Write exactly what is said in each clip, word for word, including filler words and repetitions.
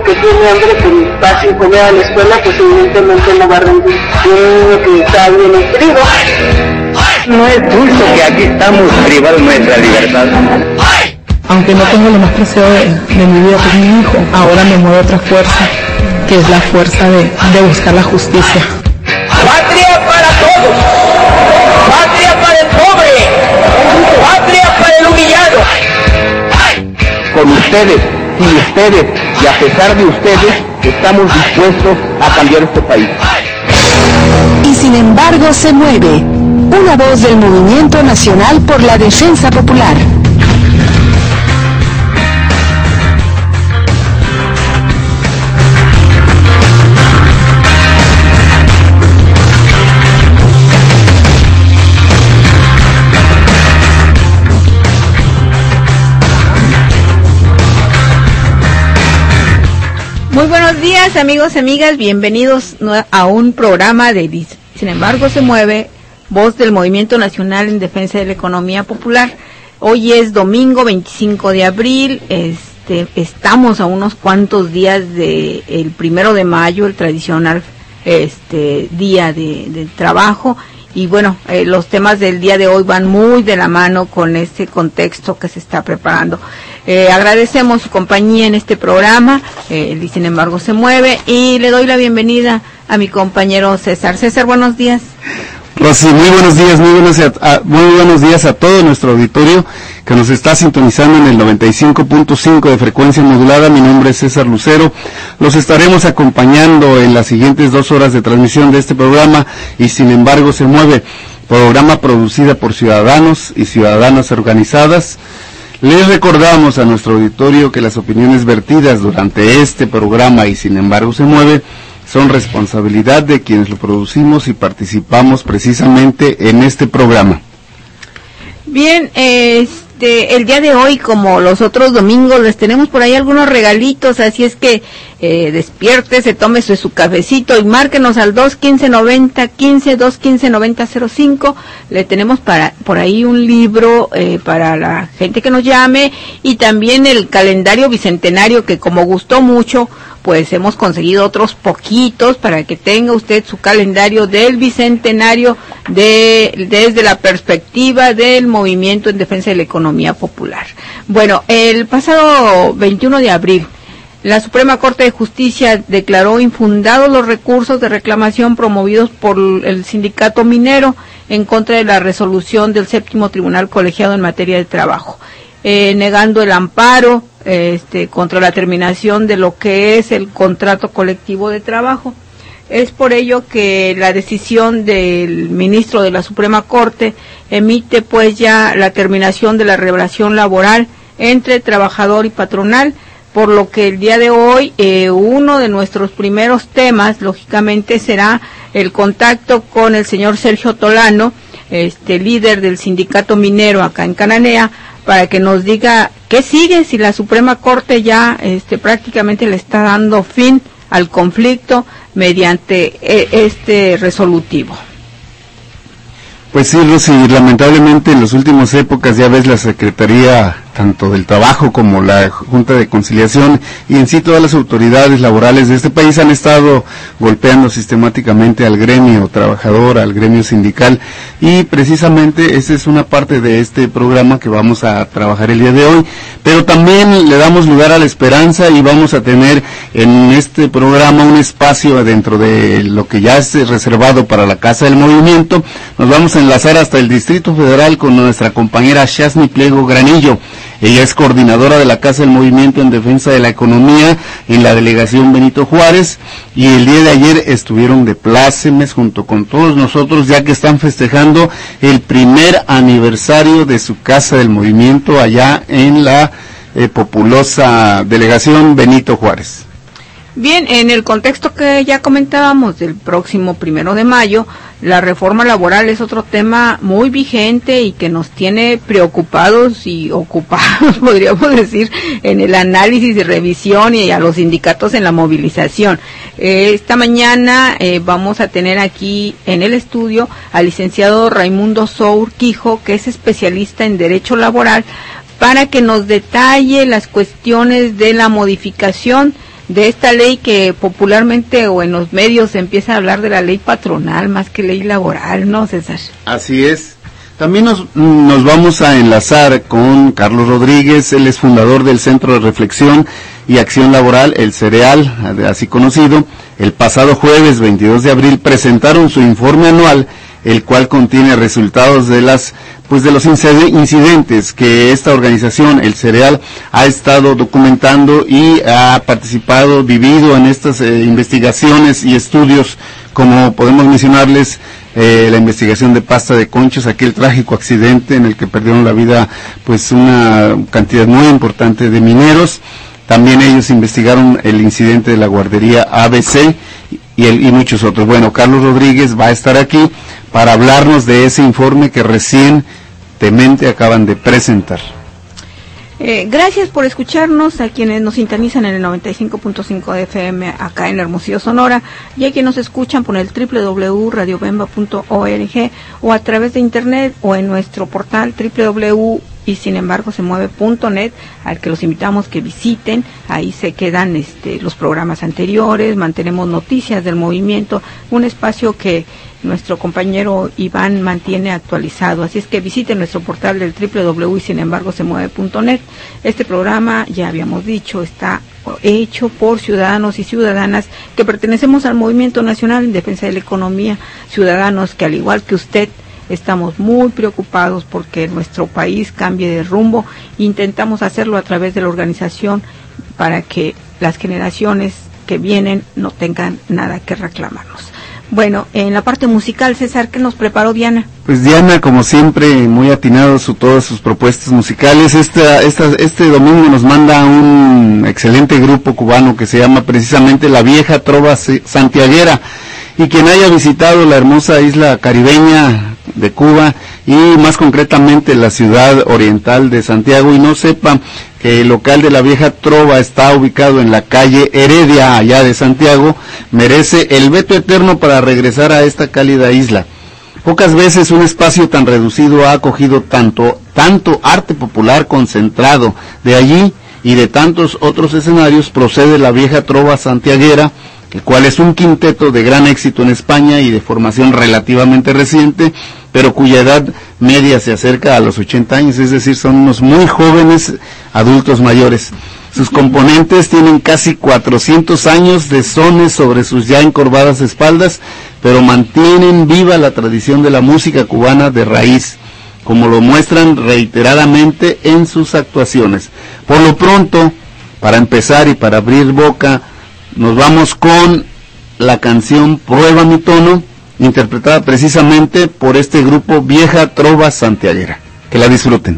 niño que tiene hambre, pues va sin comer a la escuela, pues evidentemente no va a rendir. Y un niño que está bien nutrido. No es justo que aquí estamos privados de nuestra libertad. Aunque no tengo lo más preciado de, de mi vida, que es mi hijo, ahora me mueve otra fuerza, que es la fuerza de, de buscar la justicia. Patria para todos, patria para el pobre, patria para el humillado. Con ustedes, sin ustedes y a pesar de ustedes, estamos dispuestos a cambiar este país. Y sin embargo se mueve, una voz del Movimiento Nacional por la Defensa Popular. Muy buenos días, amigos y amigas, bienvenidos a un programa de Sin embargo se mueve, voz del Movimiento Nacional en Defensa de la Economía Popular. Hoy es domingo veinticinco de abril, este, estamos a unos cuantos días de el primero de mayo, el tradicional este día de, de trabajo. Y bueno, eh, los temas del día de hoy van muy de la mano con este contexto que se está preparando. Eh, agradecemos su compañía en este programa, eh, y sin embargo se mueve, y le doy la bienvenida a mi compañero César. César, buenos días. Rosy, muy buenos días, muy buenos, a, a, muy buenos días a todo nuestro auditorio que nos está sintonizando en el noventa y cinco punto cinco de frecuencia modulada. Mi nombre es César Lucero. Los estaremos acompañando en las siguientes dos horas de transmisión de este programa, y sin embargo se mueve, programa producido por ciudadanos y ciudadanas organizadas. Les recordamos a nuestro auditorio que las opiniones vertidas durante este programa y sin embargo se mueve son responsabilidad de quienes lo producimos y participamos precisamente en este programa. Bien, este, el día de hoy, como los otros domingos, les tenemos por ahí algunos regalitos, así es que eh, despiértese, tómese su cafecito y márquenos al dos quince noventa quince, dos quince noventa cero cinco. Le tenemos para por ahí un libro eh, para la gente que nos llame, y también el calendario bicentenario, que como gustó mucho, pues hemos conseguido otros poquitos para que tenga usted su calendario del bicentenario de desde la perspectiva del movimiento en defensa de la economía popular. Bueno, el pasado veintiuno de abril, la Suprema Corte de Justicia declaró infundados los recursos de reclamación promovidos por el sindicato minero en contra de la resolución del séptimo Tribunal Colegiado en materia de trabajo, eh, negando el amparo este contra la terminación de lo que es el contrato colectivo de trabajo. Es por ello que la decisión del ministro de la Suprema Corte emite pues ya la terminación de la relación laboral entre trabajador y patronal, por lo que el día de hoy eh, uno de nuestros primeros temas lógicamente será el contacto con el señor Sergio Tolano, este líder del sindicato minero acá en Cananea, para que nos diga qué sigue, si la Suprema Corte ya este prácticamente le está dando fin al conflicto mediante eh, este resolutivo. Pues sí, Rosy, lamentablemente en las últimas épocas ya ves la Secretaría tanto del Trabajo como la Junta de Conciliación y en sí todas las autoridades laborales de este país han estado golpeando sistemáticamente al gremio trabajador, al gremio sindical, y precisamente esa es una parte de este programa que vamos a trabajar el día de hoy, pero también le damos lugar a la esperanza y vamos a tener en este programa un espacio dentro de lo que ya es reservado para la Casa del Movimiento. Nos vamos a enlazar hasta el Distrito Federal con nuestra compañera Shasni Pliego Granillo. Ella es coordinadora de la Casa del Movimiento en Defensa de la Economía en la delegación Benito Juárez, y el día de ayer estuvieron de plácemes junto con todos nosotros, ya que están festejando el primer aniversario de su Casa del Movimiento allá en la eh, populosa delegación Benito Juárez. Bien, en el contexto que ya comentábamos del próximo primero de mayo, la reforma laboral es otro tema muy vigente y que nos tiene preocupados y ocupados, podríamos decir, en el análisis y revisión, y a los sindicatos en la movilización. Eh, esta mañana eh, vamos a tener aquí en el estudio al licenciado Raimundo Sour Quijo, que es especialista en derecho laboral, para que nos detalle las cuestiones de la modificación de esta ley que popularmente o en los medios se empieza a hablar de la ley patronal más que ley laboral, ¿no, César? Así es. También nos, nos vamos a enlazar con Carlos Rodríguez, él es fundador del Centro de Reflexión y Acción Laboral, el CEREAL, así conocido. El pasado jueves veintidós de abril presentaron su informe anual, el cual contiene resultados de las pues de los incidentes que esta organización, el CEREAL, ha estado documentando y ha participado, vivido en estas eh, investigaciones y estudios, como podemos mencionarles eh, la investigación de Pasta de Conchos, aquel trágico accidente en el que perdieron la vida pues una cantidad muy importante de mineros. También ellos investigaron el incidente de la guardería A B C y, el, y muchos otros. Bueno, Carlos Rodríguez va a estar aquí para hablarnos de ese informe que recientemente acaban de presentar. Eh, gracias por escucharnos a quienes nos sintonizan en el noventa y cinco punto cinco de F M acá en Hermosillo, Sonora, y a quienes nos escuchan por el doble u doble u doble u punto radio bemba punto org o a través de internet o en nuestro portal doble u doble u doble u y sin embargo se mueve punto net, al que los invitamos que visiten. Ahí se quedan este, los programas anteriores, mantenemos noticias del movimiento, un espacio que nuestro compañero Iván mantiene actualizado, así es que visiten nuestro portal del doble u doble u doble u y sin embargo se mueve punto net. Este programa, ya habíamos dicho, está hecho por ciudadanos y ciudadanas que pertenecemos al Movimiento Nacional en Defensa de la Economía, ciudadanos que al igual que usted estamos muy preocupados porque nuestro país cambie de rumbo. Intentamos hacerlo a través de la organización para que las generaciones que vienen no tengan nada que reclamarnos. Bueno, en la parte musical, César, ¿qué nos preparó Diana? Pues Diana, como siempre, muy atinado su todas sus propuestas musicales. Esta, esta, este domingo nos manda un excelente grupo cubano que se llama precisamente La Vieja Trova Santiaguera. Y quien haya visitado la hermosa isla caribeña de Cuba y más concretamente la ciudad oriental de Santiago y no sepa que el local de La Vieja Trova está ubicado en la calle Heredia, allá de Santiago, merece el veto eterno para regresar a esta cálida isla. Pocas veces un espacio tan reducido ha acogido tanto, tanto arte popular concentrado. De allí y de tantos otros escenarios procede La Vieja Trova Santiaguera, el cual es un quinteto de gran éxito en España y de formación relativamente reciente, pero cuya edad media se acerca a los ochenta años, es decir, son unos muy jóvenes adultos mayores. Sus componentes tienen casi cuatrocientos años de sones sobre sus ya encorvadas espaldas, pero mantienen viva la tradición de la música cubana de raíz, como lo muestran reiteradamente en sus actuaciones. Por lo pronto, para empezar y para abrir boca, nos vamos con la canción Prueba mi tono, interpretada precisamente por este grupo Vieja Trova Santiaguera. Que la disfruten.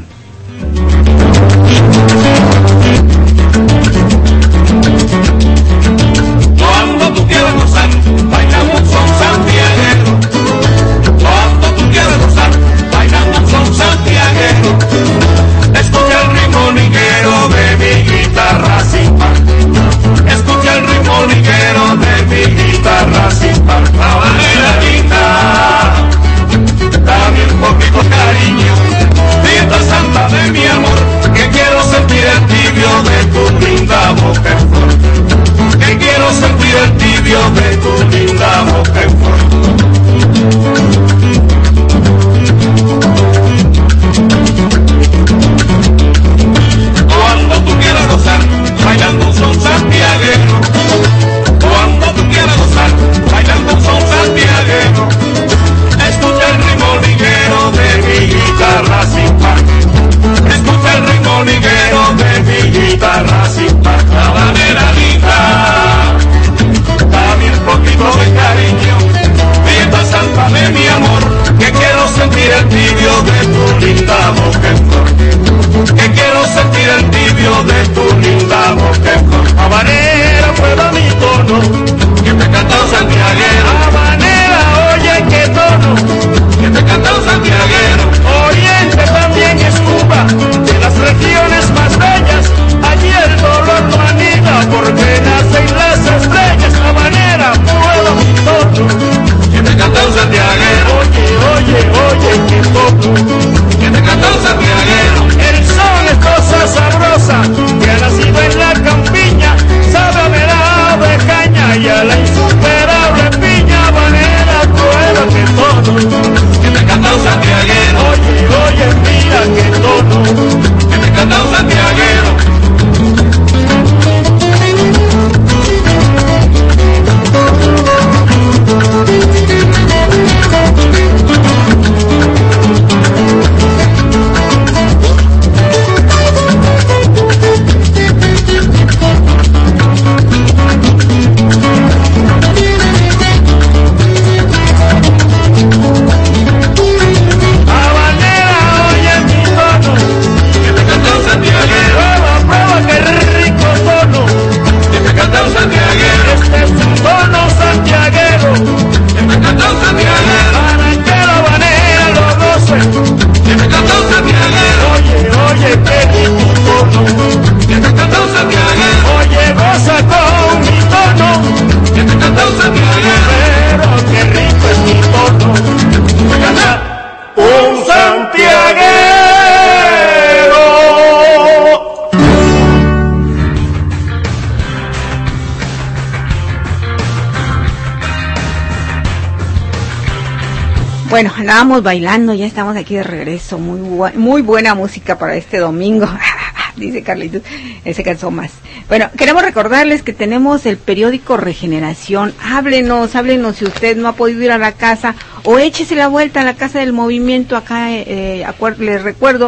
Cuando tú quieras gozar, bailamos son santiaguero. Cuando tú quieras gozar, bailamos son santiaguero. Escucha el ritmo liguero de mi guitarra sin par. Escucha el ritmo liguero de mi guitarra sin par. Trabaje la guitarra, dame un poquito cariño, Dieta santa de mi amor, que quiero sentir en ti. Bueno, andábamos bailando, ya estamos aquí de regreso, muy bu- muy buena música para este domingo, dice Carlitos, ese cansó más. Bueno, queremos recordarles que tenemos el periódico Regeneración, háblenos, háblenos si usted no ha podido ir a la casa, o échese la vuelta a la Casa del Movimiento, acá eh, acuer- les recuerdo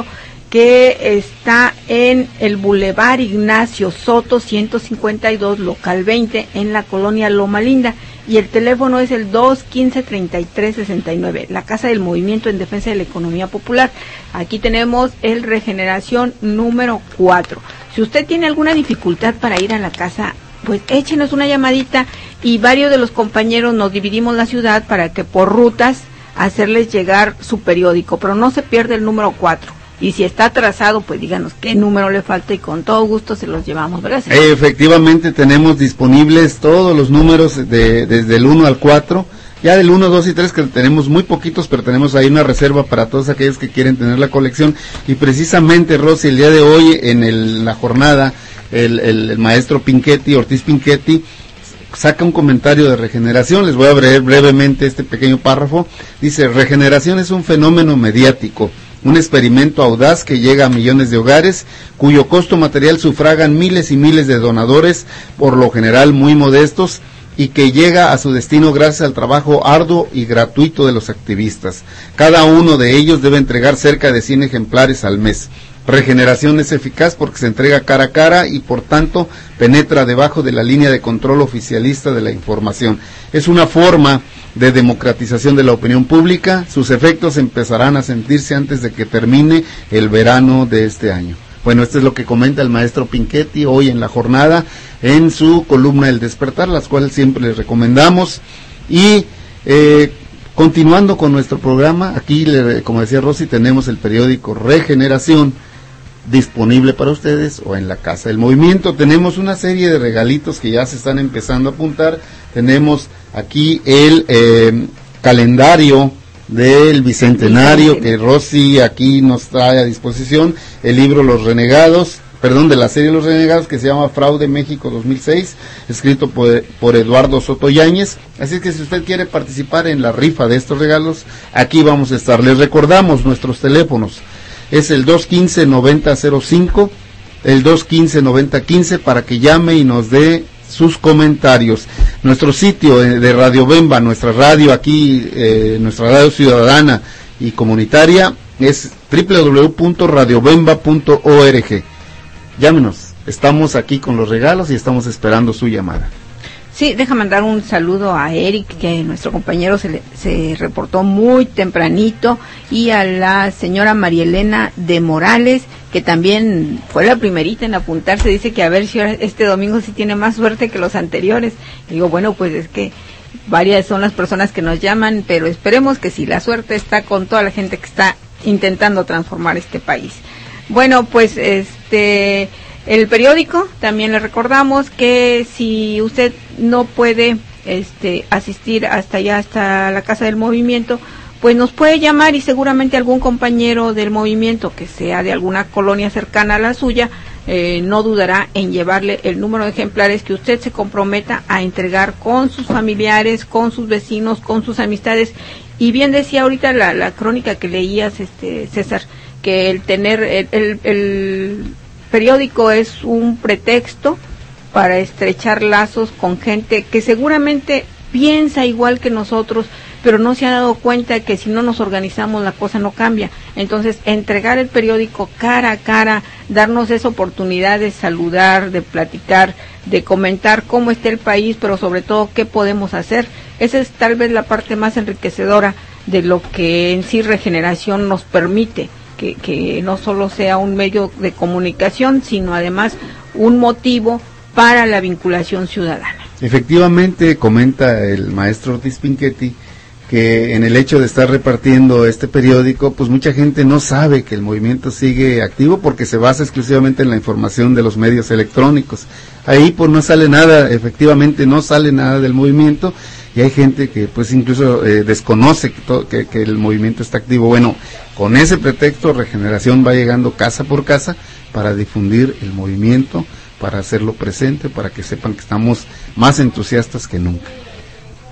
que está en el Boulevard Ignacio Soto ciento cincuenta y dos, local veinte, en la colonia Loma Linda, y el teléfono es el dos quince, treinta y tres sesenta y nueve, la Casa del Movimiento en Defensa de la Economía Popular. Aquí tenemos el Regeneración número cuatro. Si usted tiene alguna dificultad para ir a la casa, pues échenos una llamadita y varios de los compañeros nos dividimos la ciudad para que por rutas hacerles llegar su periódico, pero no se pierde el número cuatro. Y si está atrasado, pues díganos qué número le falta y con todo gusto se los llevamos, ¿verdad, señor? Efectivamente, tenemos disponibles todos los números de, desde el uno al cuatro, ya del uno, dos y tres, que tenemos muy poquitos, pero tenemos ahí una reserva para todos aquellos que quieren tener la colección. Y precisamente, Rosy, el día de hoy, en el, la jornada, el, el, el maestro Pinchetti, Ortiz Pinchetti, saca un comentario de Regeneración. Les voy a leer brevemente este pequeño párrafo. Dice: Regeneración es un fenómeno mediático, un experimento audaz que llega a millones de hogares, cuyo costo material sufragan miles y miles de donadores, por lo general muy modestos, y que llega a su destino gracias al trabajo arduo y gratuito de los activistas. Cada uno de ellos debe entregar cerca de cien ejemplares al mes. Regeneración es eficaz porque se entrega cara a cara y por tanto penetra debajo de la línea de control oficialista de la información. Es una forma de democratización de la opinión pública. Sus efectos empezarán a sentirse antes de que termine el verano de este año. Bueno, esto es lo que comenta el maestro Pinchetti hoy en la jornada, en su columna El Despertar, las cuales siempre les recomendamos. Y eh, continuando con nuestro programa, aquí, le, como decía Rosy, tenemos el periódico Regeneración disponible para ustedes, o en la Casa del Movimiento. Tenemos una serie de regalitos que ya se están empezando a apuntar. Tenemos aquí el eh, calendario del Bicentenario que Rosy aquí nos trae a disposición, el libro Los Renegados, perdón, de la serie Los Renegados, que se llama Fraude México dos mil seis, escrito por, por Eduardo Soto Yáñez. Así que si usted quiere participar en la rifa de estos regalos, aquí vamos a estar. Les recordamos nuestros teléfonos, es el dos quince, noventa cero cinco, el dos quince, noventa quince, para que llame y nos dé sus comentarios. Nuestro sitio de Radio Bemba, nuestra radio aquí, eh, nuestra radio ciudadana y comunitaria, es doble u doble u doble u punto radio bemba punto org. Llámenos, estamos aquí con los regalos y estamos esperando su llamada. Sí, deja mandar un saludo a Eric, que nuestro compañero se, le, se reportó muy tempranito, y a la señora María Elena de Morales, que también fue la primerita en apuntarse. Dice que a ver si este domingo sí tiene más suerte que los anteriores. Y digo, bueno, pues es que varias son las personas que nos llaman, pero esperemos que sí, la suerte está con toda la gente que está intentando transformar este país. Bueno, pues este... el periódico, también le recordamos que si usted no puede este asistir hasta allá, hasta la Casa del Movimiento, pues nos puede llamar y seguramente algún compañero del movimiento que sea de alguna colonia cercana a la suya, eh, no dudará en llevarle el número de ejemplares que usted se comprometa a entregar con sus familiares, con sus vecinos, con sus amistades. Y bien decía ahorita la, la crónica que leías, este César, que el tener el, el, el periódico es un pretexto para estrechar lazos con gente que seguramente piensa igual que nosotros, pero no se ha dado cuenta que si no nos organizamos la cosa no cambia. Entonces, entregar el periódico cara a cara, darnos esa oportunidad de saludar, de platicar, de comentar cómo está el país, pero sobre todo qué podemos hacer, esa es tal vez la parte más enriquecedora de lo que en sí Regeneración nos permite. Que, que no solo sea un medio de comunicación, sino además un motivo para la vinculación ciudadana. Efectivamente, comenta el maestro Ortiz Pinchetti, que en el hecho de estar repartiendo este periódico, pues mucha gente no sabe que el movimiento sigue activo porque se basa exclusivamente en la información de los medios electrónicos. Ahí pues no sale nada, efectivamente no sale nada del movimiento, y hay gente que pues incluso eh, desconoce que, todo, que, que el movimiento está activo. Bueno, con ese pretexto Regeneración va llegando casa por casa para difundir el movimiento, para hacerlo presente, para que sepan que estamos más entusiastas que nunca.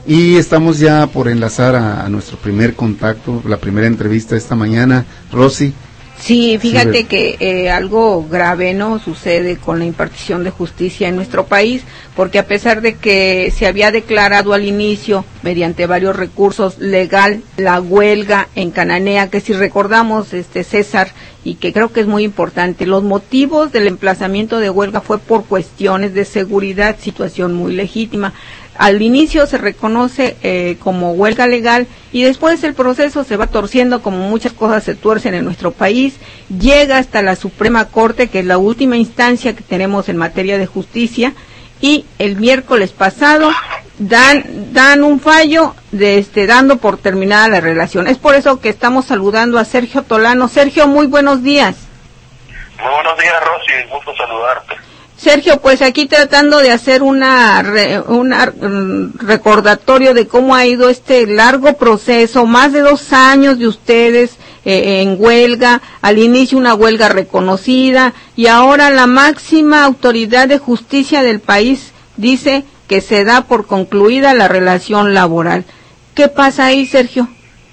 Y estamos ya por enlazar a, a nuestro primer contacto, la primera entrevista esta mañana. Rosy. Sí, fíjate sí, que eh, algo grave no sucede con la impartición de justicia en nuestro país, porque a pesar de que se había declarado al inicio, mediante varios recursos, legal la huelga en Cananea, que si recordamos, este César, y que creo que es muy importante, los motivos del emplazamiento de huelga fue por cuestiones de seguridad, situación muy legítima. Al inicio se reconoce eh, como huelga legal y después el proceso se va torciendo, como muchas cosas se tuercen en nuestro país, llega hasta la Suprema Corte, que es la última instancia que tenemos en materia de justicia, y el miércoles pasado dan dan un fallo de este dando por terminada la relación. Es por eso que estamos saludando a Sergio Tolano. Sergio, muy buenos días. Muy buenos días, Rosy, gusto saludarte. Sergio, pues aquí tratando de hacer una re, una um, recordatorio de cómo ha ido este largo proceso, más de dos años de ustedes eh, en huelga, al inicio una huelga reconocida y ahora la máxima autoridad de justicia del país dice que se da por concluida la relación laboral. ¿Qué pasa ahí, Sergio?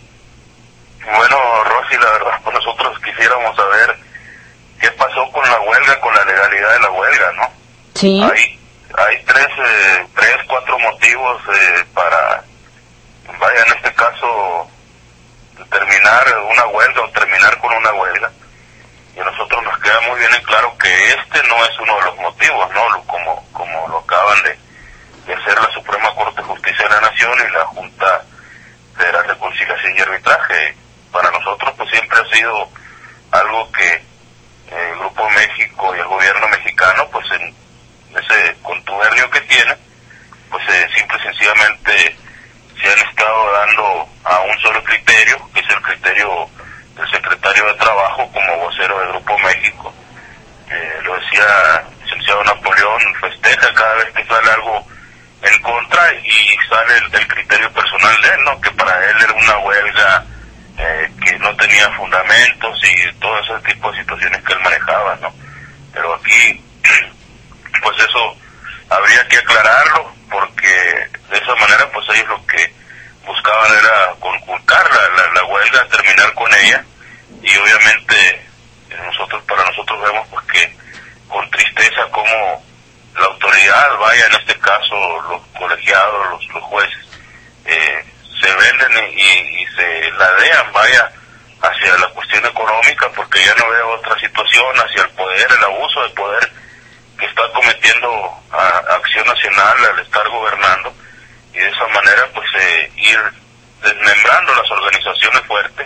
Bueno, Rosy, la verdad, pues nosotros quisiéramos saber qué pasó con la huelga, con la legalidad de la huelga, ¿no? Sí. Hay, hay tres, eh, tres, cuatro motivos eh, para, vaya, en este caso, terminar una huelga o terminar con una huelga. Y a nosotros nos queda muy bien en claro que este no es uno de los motivos, ¿no? Lo, como, como lo acaban de, de hacer la Suprema Corte de Justicia de la Nación y la Junta Federal de Conciliación y Arbitraje. Para nosotros, pues siempre ha sido algo que el Grupo México y el gobierno mexicano, pues en ese contubernio que tiene, pues eh, simple y sencillamente se han estado dando a un solo criterio, que es el criterio del secretario de Trabajo como vocero del Grupo México. Eh, lo decía el licenciado Napoleón, festeja cada vez que sale algo en contra y sale el, el criterio personal de él, ¿no? Que para él era una huelga Eh, que no tenía fundamentos y todo ese tipo de situaciones que él manejaba, ¿no? Pero aquí, pues eso habría que aclararlo, porque de esa manera, pues ellos lo que buscaban era conculcar la, la, la huelga, terminar con ella, y obviamente nosotros, para nosotros vemos pues que con tristeza como la autoridad, vaya en este caso los colegiados, los, los jueces, eh, se venden y, y se ladean, vaya, hacia la cuestión económica, porque ya no veo otra situación, hacia el poder, el abuso de poder que está cometiendo a, Acción Nacional al estar gobernando, y de esa manera pues eh, ir desmembrando las organizaciones fuertes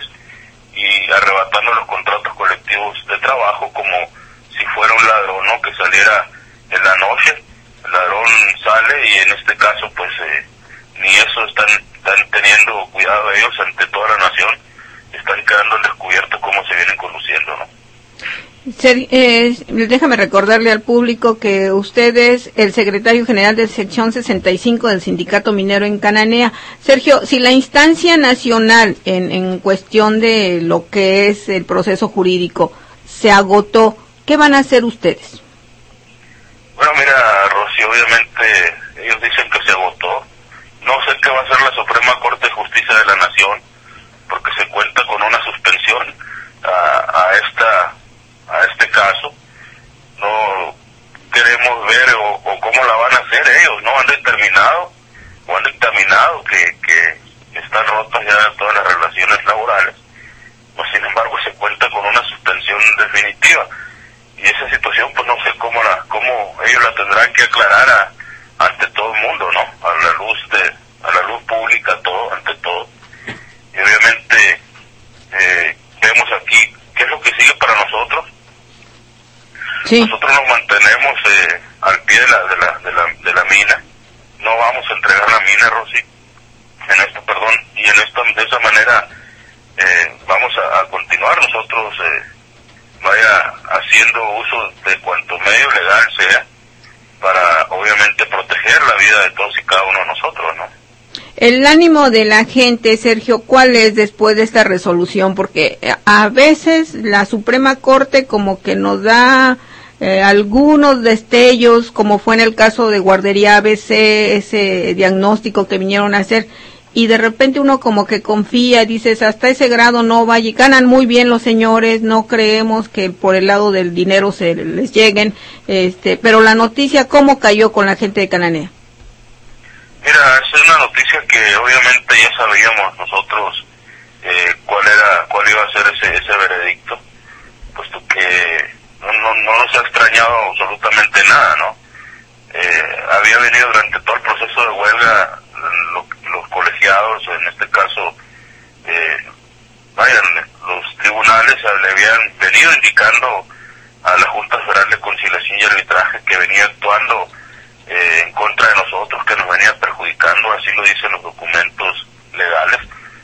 y arrebatando los contratos colectivos de trabajo como si fuera un ladrón, ¿no? Que saliera en la noche, el ladrón sale y en este caso pues eh, ni eso están están teniendo cuidado ellos ante toda la nación, están quedando al descubierto cómo se vienen conduciendo, ¿no? Ser, eh, déjame recordarle al público que usted es el secretario general de sección sesenta y cinco del Sindicato Minero en Cananea. Sergio, si la instancia nacional en, en cuestión de lo que es el proceso jurídico se agotó, ¿qué van a hacer ustedes? Bueno, mira, Rosy, obviamente ellos dicen que se agotó. No sé qué va a hacer la Suprema Corte de Justicia de la Nación, porque se cuenta con una suspensión a, a esta a este caso. No queremos ver o, o cómo la van a hacer ellos. No han determinado o han dictaminado que, que están rotas ya todas las relaciones laborales. Pues, sin embargo, se cuenta con una suspensión definitiva. Y esa situación, pues no sé cómo la cómo ellos la tendrán que aclarar a ante todo el mundo, ¿no? A la luz de, a la luz pública, todo, ante todo. Y obviamente eh, vemos aquí qué es lo que sigue para nosotros. Sí. Nosotros nos mantenemos eh, al pie de la, de la de la de la mina. No vamos a entregar la mina, Rosy, en esto, perdón, y en esta de esa manera eh, vamos a, a continuar nosotros eh, vaya haciendo uso de cuanto medio legal sea, para obviamente proteger la vida de todos y cada uno de nosotros, ¿no? El ánimo de la gente, Sergio, ¿cuál es después de esta resolución? Porque a veces la Suprema Corte como que nos da eh, algunos destellos, como fue en el caso de Guardería A B C, ese diagnóstico que vinieron a hacer, y de repente uno como que confía, dices, hasta ese grado no vaya, ganan muy bien los señores, no creemos que por el lado del dinero se les lleguen, este, pero la noticia, ¿cómo cayó con la gente de Cananea? Mira, es una noticia que obviamente ya sabíamos nosotros eh, cuál era, cuál iba a ser ese, ese veredicto, puesto que no, no, no nos ha extrañado absolutamente nada, ¿no? Eh, había venido durante todo el proceso de huelga lo, los colegiados, en este caso, eh, vayan, los tribunales le habían venido indicando a la Junta Federal de Conciliación y Arbitraje que venía actuando eh, en contra de nosotros, que nos venía perjudicando, así lo dicen los documentos legales.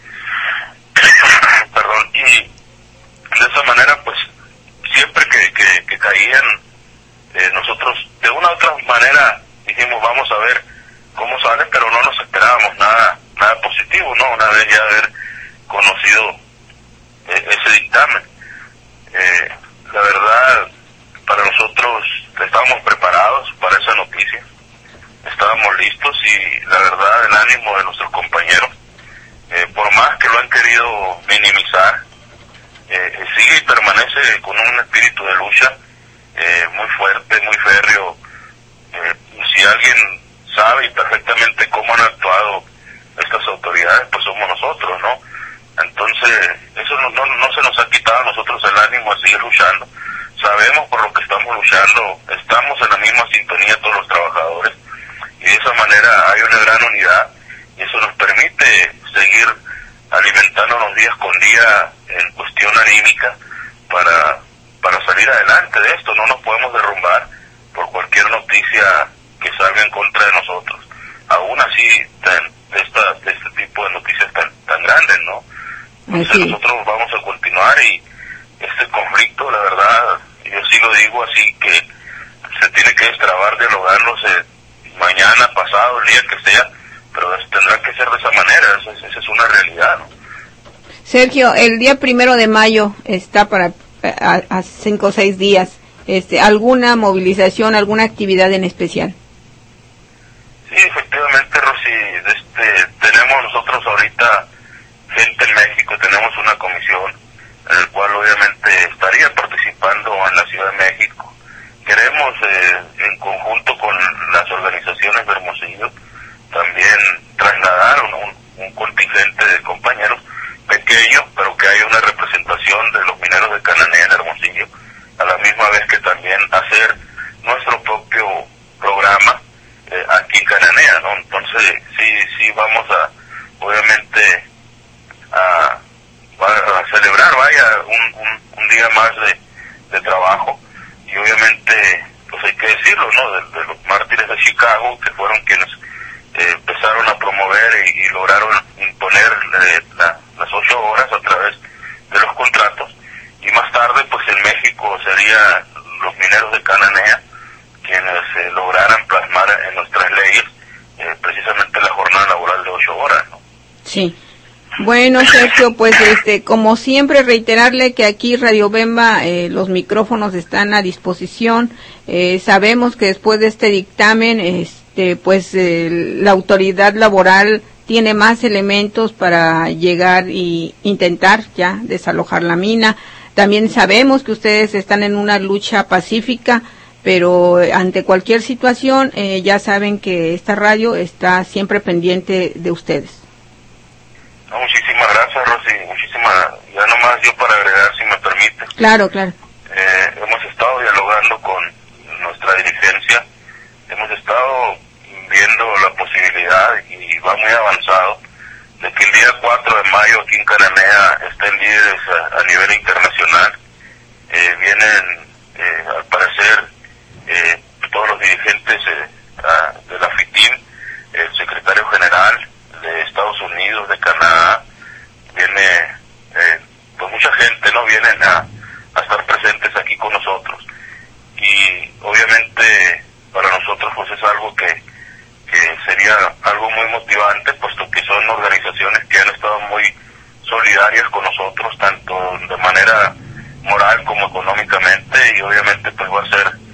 Perdón, y de esa manera, pues, siempre que, que, que caían, eh, nosotros de una u otra manera dijimos, vamos a ver cómo sale, pero no nos esperábamos nada nada positivo, ¿no? Una vez ya haber conocido eh, ese dictamen. Eh, la verdad, para nosotros estábamos preparados para esa noticia, estábamos listos, y la verdad el ánimo de nuestros compañeros, eh, por más que lo han querido minimizar, eh, sigue y permanece con un espíritu de lucha eh, muy fuerte, muy férreo. Eh, si alguien sabe y perfectamente cómo han actuado estas autoridades, pues somos nosotros, ¿no? Entonces, eso no, no, no se nos ha quitado a nosotros el ánimo de seguir luchando. Sabemos por lo que estamos luchando, estamos en la misma sintonía todos los trabajadores, y de esa manera hay una gran unidad, y eso nos permite seguir alimentándonos día con día en cuestión anímica para, para salir adelante de esto. No nos podemos derrumbar por cualquier noticia que salga en contra de nosotros, aún así de, de, esta, de este tipo de noticias tan, tan grandes, ¿no? Entonces nosotros vamos a continuar, y este conflicto, la verdad, yo sí lo digo así, que se tiene que destrabar dialogándose mañana, pasado, el día que sea, pero tendrá que ser de esa manera, esa, esa es una realidad, ¿no? Sergio, el día primero de mayo está para a, a cinco o seis días, este, ¿alguna movilización, alguna actividad en especial? Sí, efectivamente, Rosy, este, tenemos nosotros ahorita gente en México, tenemos una comisión en la cual obviamente estaría participando en la Ciudad de México. Queremos, eh, en conjunto con las organizaciones de Hermosillo, también trasladar un, un, un contingente de compañeros pequeño, pero que haya una representación de los mineros de Cananea en Hermosillo, a la misma vez que también hacer nuestro propio programa eh, aquí en Cananea, ¿no? Entonces, sí, sí vamos a, obviamente, a, a celebrar, vaya, un, un, un día más de, de trabajo, y obviamente, pues hay que decirlo, ¿no? De, de los mártires de Chicago, que fueron quienes eh, empezaron a promover y, y lograron imponer eh, la, las ocho horas a través de los contratos, y más tarde, pues en México sería los mineros de Cananea quienes eh, lograran plasmar en nuestras leyes eh, precisamente la jornada laboral de ocho horas, ¿no? Sí. Bueno, Sergio, pues este, como siempre, reiterarle que aquí Radio Bemba, eh, los micrófonos están a disposición. Eh, sabemos que después de este dictamen, este, pues eh, la autoridad laboral tiene más elementos para llegar y intentar ya desalojar la mina. También sabemos que ustedes están en una lucha pacífica, pero ante cualquier situación, eh, ya saben que esta radio está siempre pendiente de ustedes. No, muchísimas gracias, Rosy, muchísimas, ya nomás yo para agregar, si me permite. Claro, claro. Eh, hemos estado dialogando con nuestra dirigencia, hemos estado viendo la posibilidad, y va muy avanzado, de que el día cuatro de mayo aquí en Cananea estén líderes a, a nivel internacional. Eh, vienen, eh, al parecer, eh, todos los dirigentes eh, a, de la FITIM, el secretario general de Estados Unidos, de Canadá, viene, eh, pues mucha gente, ¿no? Vienen a, a estar presentes aquí con nosotros, y obviamente para nosotros pues es algo que, que sería algo muy motivante, puesto que son organizaciones que han estado muy solidarias con nosotros, tanto de manera moral como económicamente, y obviamente pues va a ser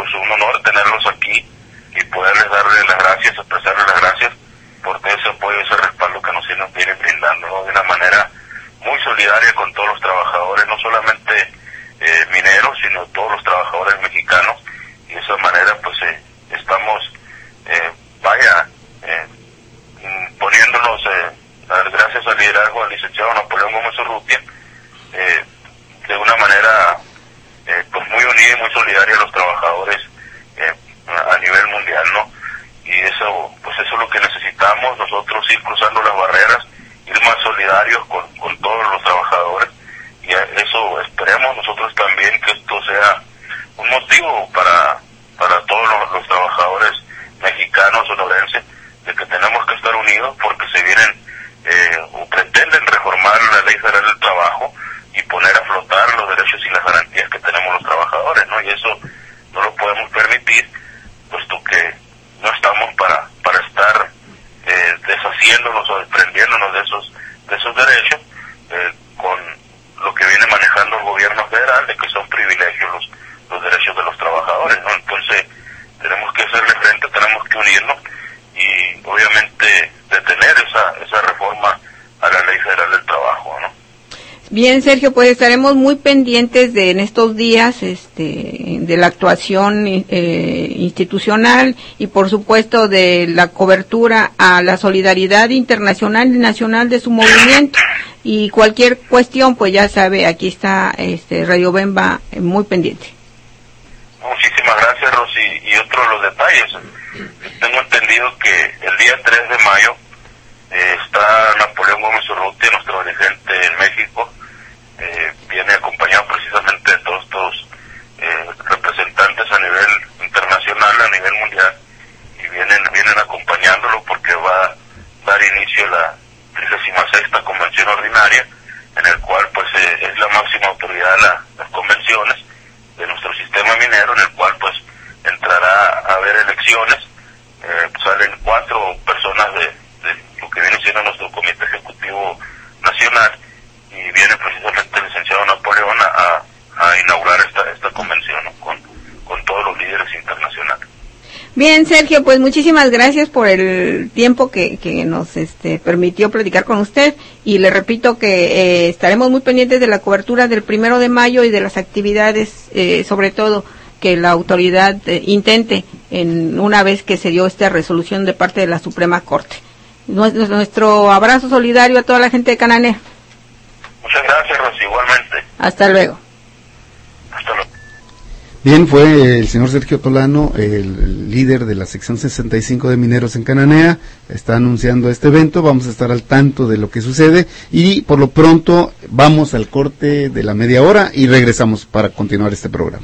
pues un honor tenerlos aquí y poderles darle las gracias, expresarles las gracias por todo ese apoyo, ese respaldo que nos vienen brindando, ¿no? De una manera muy solidaria con todos los trabajadores, no solamente eh, mineros, sino todos los trabajadores mexicanos, y de esa manera pues eh, estamos, eh, vaya, eh, poniéndonos, eh, gracias al liderazgo del licenciado Napoleón Gómez Urrutia, eh, de una manera eh, pues muy unida y muy solidaria a los trabajadores eh, a nivel mundial, ¿no? Y eso, pues eso es lo que necesitamos, nosotros ir cruzando las barreras, ir más solidarios con, con todos los trabajadores, y eso esperemos nosotros también que esto sea un motivo para, para todos los, los trabajadores mexicanos, sonorenses, de que tenemos que estar unidos porque se vienen eh, o pretenden reformar la Ley Federal del Trabajo y poner a flotar los derechos y las garantías que tenemos los trabajadores, ¿no? Y eso no lo podemos permitir, puesto que no estamos para para estar eh, deshaciéndonos o desprendiéndonos de esos de esos derechos eh, con lo que viene manejando el gobierno federal, de que son privilegios los los derechos de los trabajadores, ¿no? Entonces tenemos que hacerle frente, tenemos que unirnos y obviamente detener esa esa reforma a la Ley Federal del Trabajo, ¿no? Bien, Sergio, pues estaremos muy pendientes de en estos días este de la actuación eh, institucional y por supuesto de la cobertura a la solidaridad internacional y nacional de su movimiento, y cualquier cuestión pues ya sabe, aquí está este Radio Bemba eh, muy pendiente. Muchísimas gracias, Rosy. Y otro de los detalles, tengo entendido que el día tres de mayo eh, está Napoleón Gómez Urrutia, nuestro dirigente en México, eh, viene acompañado precisamente de todos estos eh, representantes a nivel internacional, a nivel mundial, y vienen vienen acompañándolo porque va a dar inicio a la trigésima sexta convención ordinaria, en el cual pues eh, es la máxima autoridad de la, las convenciones de nuestro sistema minero, en el cual pues entrará a haber elecciones, eh, salen cuatro personas de, de lo que viene siendo nuestro comité ejecutivo nacional, y viene precisamente el licenciado Napoleón a, a inaugurar esta esta convención, ¿no? con, con todos los líderes internacionales. Bien, Sergio, pues muchísimas gracias por el tiempo que, que nos este, permitió platicar con usted, y le repito que eh, estaremos muy pendientes de la cobertura del primero de mayo y de las actividades, eh, sobre todo que la autoridad eh, intente en una vez que se dio esta resolución de parte de la Suprema Corte. Nuestro, nuestro abrazo solidario a toda la gente de Cananea. Muchas gracias, Rosy, igualmente. Hasta luego. Hasta luego. Bien, fue el señor Sergio Tolano, el líder de la sección sesenta y cinco de Mineros en Cananea, está anunciando este evento, vamos a estar al tanto de lo que sucede, y por lo pronto vamos al corte de la media hora y regresamos para continuar este programa.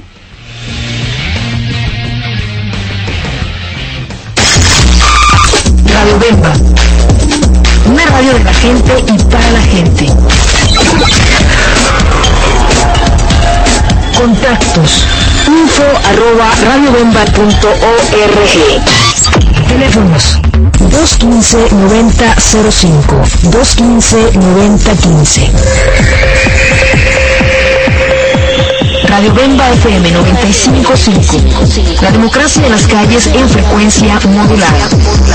Radio Bemba, una radio de la gente y para la gente. Contactos info arroba radiobemba punto org. Teléfonos dos uno cinco, noventa cero cinco, dos uno cinco, noventa quince. Radio Bemba F M noventa y cinco punto cinco. La democracia en las calles en frecuencia modulada.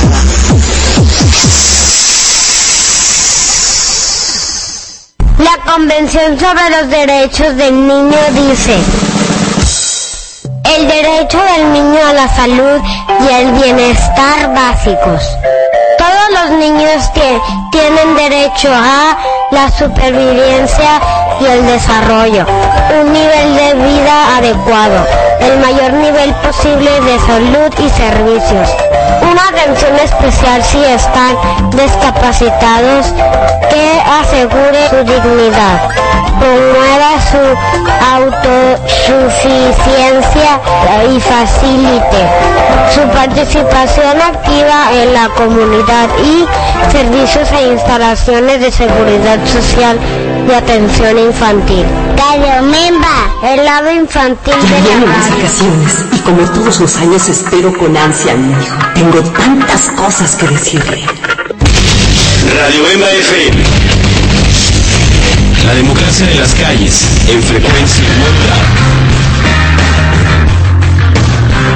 La Convención sobre los Derechos del Niño dice: el derecho del niño a la salud y el bienestar básicos. Todos los niños t- tienen derecho a la supervivencia y el desarrollo, un nivel de vida adecuado, el mayor nivel posible de salud y servicios, una atención especial si están discapacitados que asegure su dignidad, promueva su autosuficiencia y facilite su participación activa en la comunidad y servicios e instalaciones de seguridad social y atención infantil. Radio Bemba, el lado infantil de la Vienen las radio. vacaciones y como todos los años espero con ansia a mi hijo. Tengo tantas cosas que decirle. Radio Bemba F M. La democracia de las calles en frecuencia modulada.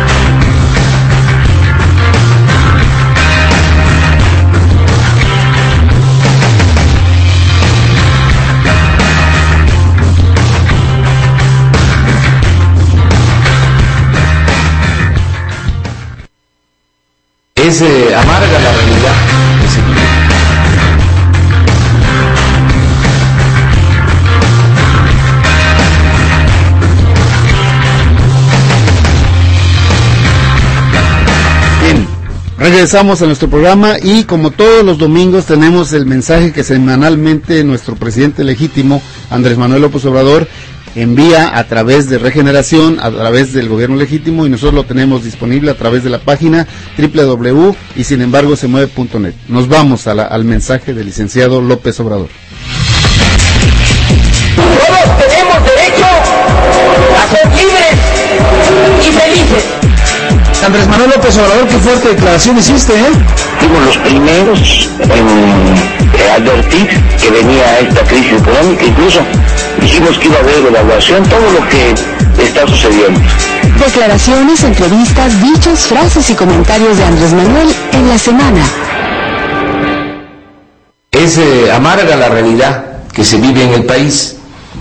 Es eh, amarga la realidad que se vive. Bien, regresamos a nuestro programa y como todos los domingos tenemos el mensaje que semanalmente nuestro presidente legítimo, Andrés Manuel López Obrador, envía a través de Regeneración, a través del gobierno legítimo, y nosotros lo tenemos disponible a través de la página doble u doble u doble u punto y sin embargo se mueve punto net. Nos vamos a la, al mensaje del licenciado López Obrador. Todos tenemos derecho a ser libres y felices. Andrés Manuel López Obrador, qué fuerte declaración hiciste, ¿eh? Fuimos los primeros en eh, advertir que venía esta crisis económica, incluso dijimos que iba a haber evaluación, todo lo que está sucediendo. Declaraciones, entrevistas, dichos, frases y comentarios de Andrés Manuel en la semana. Es eh, amarga la realidad que se vive en el país.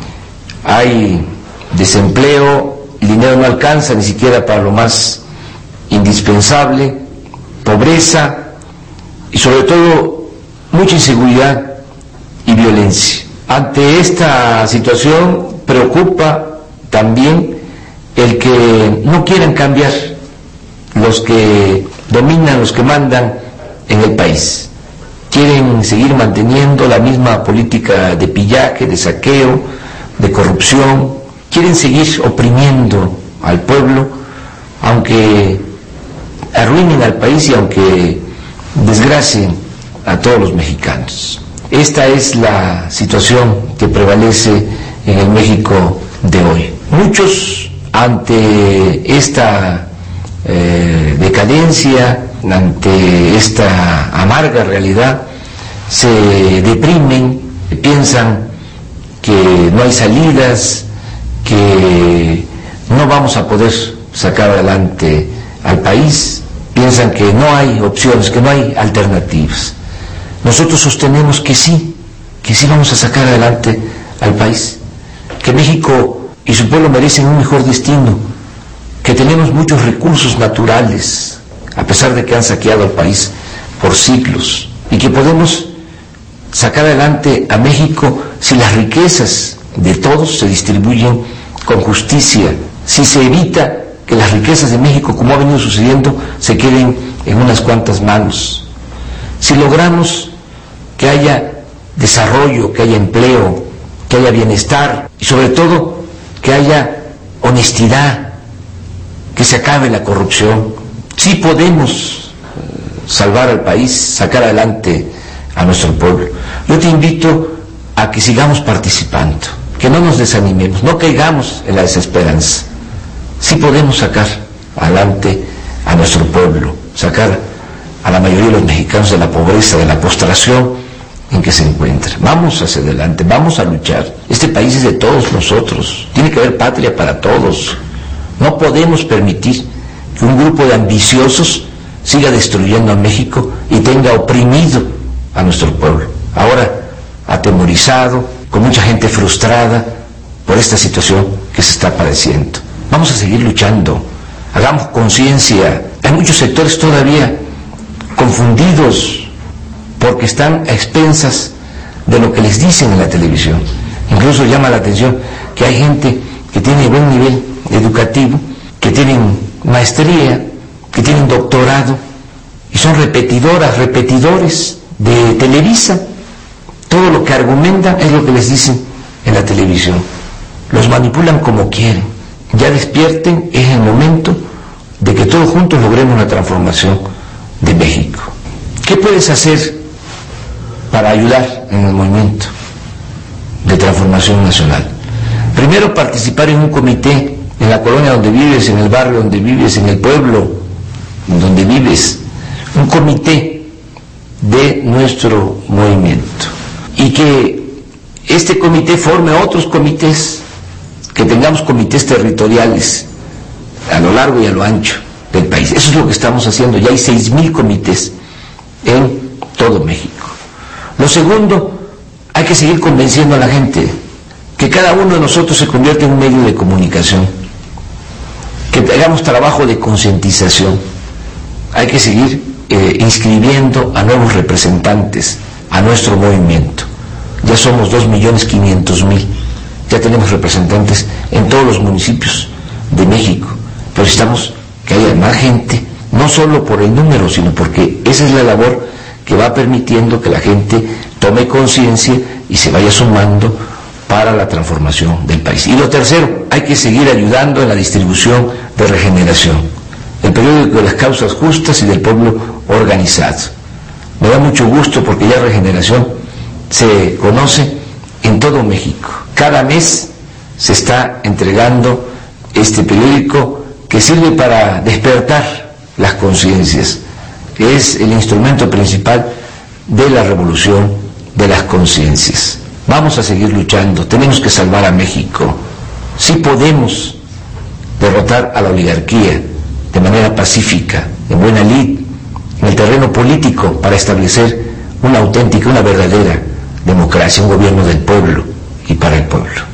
Hay desempleo, el dinero no alcanza ni siquiera para lo más indispensable, pobreza y sobre todo mucha inseguridad y violencia. Ante esta situación preocupa también el que no quieran cambiar los que dominan, los que mandan en el país. Quieren seguir manteniendo la misma política de pillaje, de saqueo, de corrupción. Quieren seguir oprimiendo al pueblo, aunque arruinen al país y aunque desgracien a todos los mexicanos. Esta es la situación que prevalece en el México de hoy. Muchos, ante esta eh, decadencia, ante esta amarga realidad, se deprimen, piensan que no hay salidas, que no vamos a poder sacar adelante al país, piensan que no hay opciones, que no hay alternativas. Nosotros sostenemos que sí, que sí vamos a sacar adelante al país, que México y su pueblo merecen un mejor destino, que tenemos muchos recursos naturales, a pesar de que han saqueado al país por siglos, y que podemos sacar adelante a México si las riquezas de todos se distribuyen con justicia, si se evita que las riquezas de México, como ha venido sucediendo, se queden en unas cuantas manos. Si logramos que haya desarrollo, que haya empleo, que haya bienestar y sobre todo que haya honestidad, que se acabe la corrupción, sí podemos salvar al país, sacar adelante a nuestro pueblo. Yo te invito a que sigamos participando, que no nos desanimemos, no caigamos en la desesperanza. Sí podemos sacar adelante a nuestro pueblo, sacar a la mayoría de los mexicanos de la pobreza, de la postración en que se encuentran. Vamos hacia adelante, vamos a luchar. Este país es de todos nosotros, tiene que haber patria para todos. No podemos permitir que un grupo de ambiciosos siga destruyendo a México y tenga oprimido a nuestro pueblo. Ahora, atemorizado, con mucha gente frustrada por esta situación que se está padeciendo. Vamos a seguir luchando, hagamos conciencia. Hay muchos sectores todavía confundidos porque están a expensas de lo que les dicen en la televisión. Incluso llama la atención que hay gente que tiene buen nivel educativo, que tienen maestría, que tienen doctorado y son repetidoras, repetidores de Televisa. Todo lo que argumentan es lo que les dicen en la televisión. Los manipulan como quieren. Ya despierten, es el momento de que todos juntos logremos una transformación de México. ¿Qué puedes hacer para ayudar en el movimiento de transformación nacional? Primero, participar en un comité en la colonia donde vives, en el barrio donde vives, en el pueblo donde vives, un comité de nuestro movimiento, y que este comité forme otros comités, que tengamos comités territoriales a lo largo y a lo ancho del país. Eso es lo que estamos haciendo. Ya hay seis mil comités en todo México. Lo segundo, hay que seguir convenciendo a la gente que cada uno de nosotros se convierte en un medio de comunicación, que hagamos trabajo de concientización. Hay que seguir eh, inscribiendo a nuevos representantes a nuestro movimiento. Ya somos dos millones quinientos mil, ya tenemos representantes en todos los municipios de México, pero necesitamos que haya más gente, no solo por el número, sino porque esa es la labor que va permitiendo que la gente tome conciencia y se vaya sumando para la transformación del país. Y lo tercero, hay que seguir ayudando en la distribución de Regeneración, el periódico de las causas justas y del pueblo organizado. Me da mucho gusto porque ya Regeneración se conoce en todo México. Cada mes se está entregando este periódico que sirve para despertar las conciencias. Es el instrumento principal de la revolución de las conciencias. Vamos a seguir luchando, tenemos que salvar a México. Sí podemos derrotar a la oligarquía de manera pacífica, en buena lid, en el terreno político, para establecer una auténtica, una verdadera democracia, un gobierno del pueblo y para el pueblo.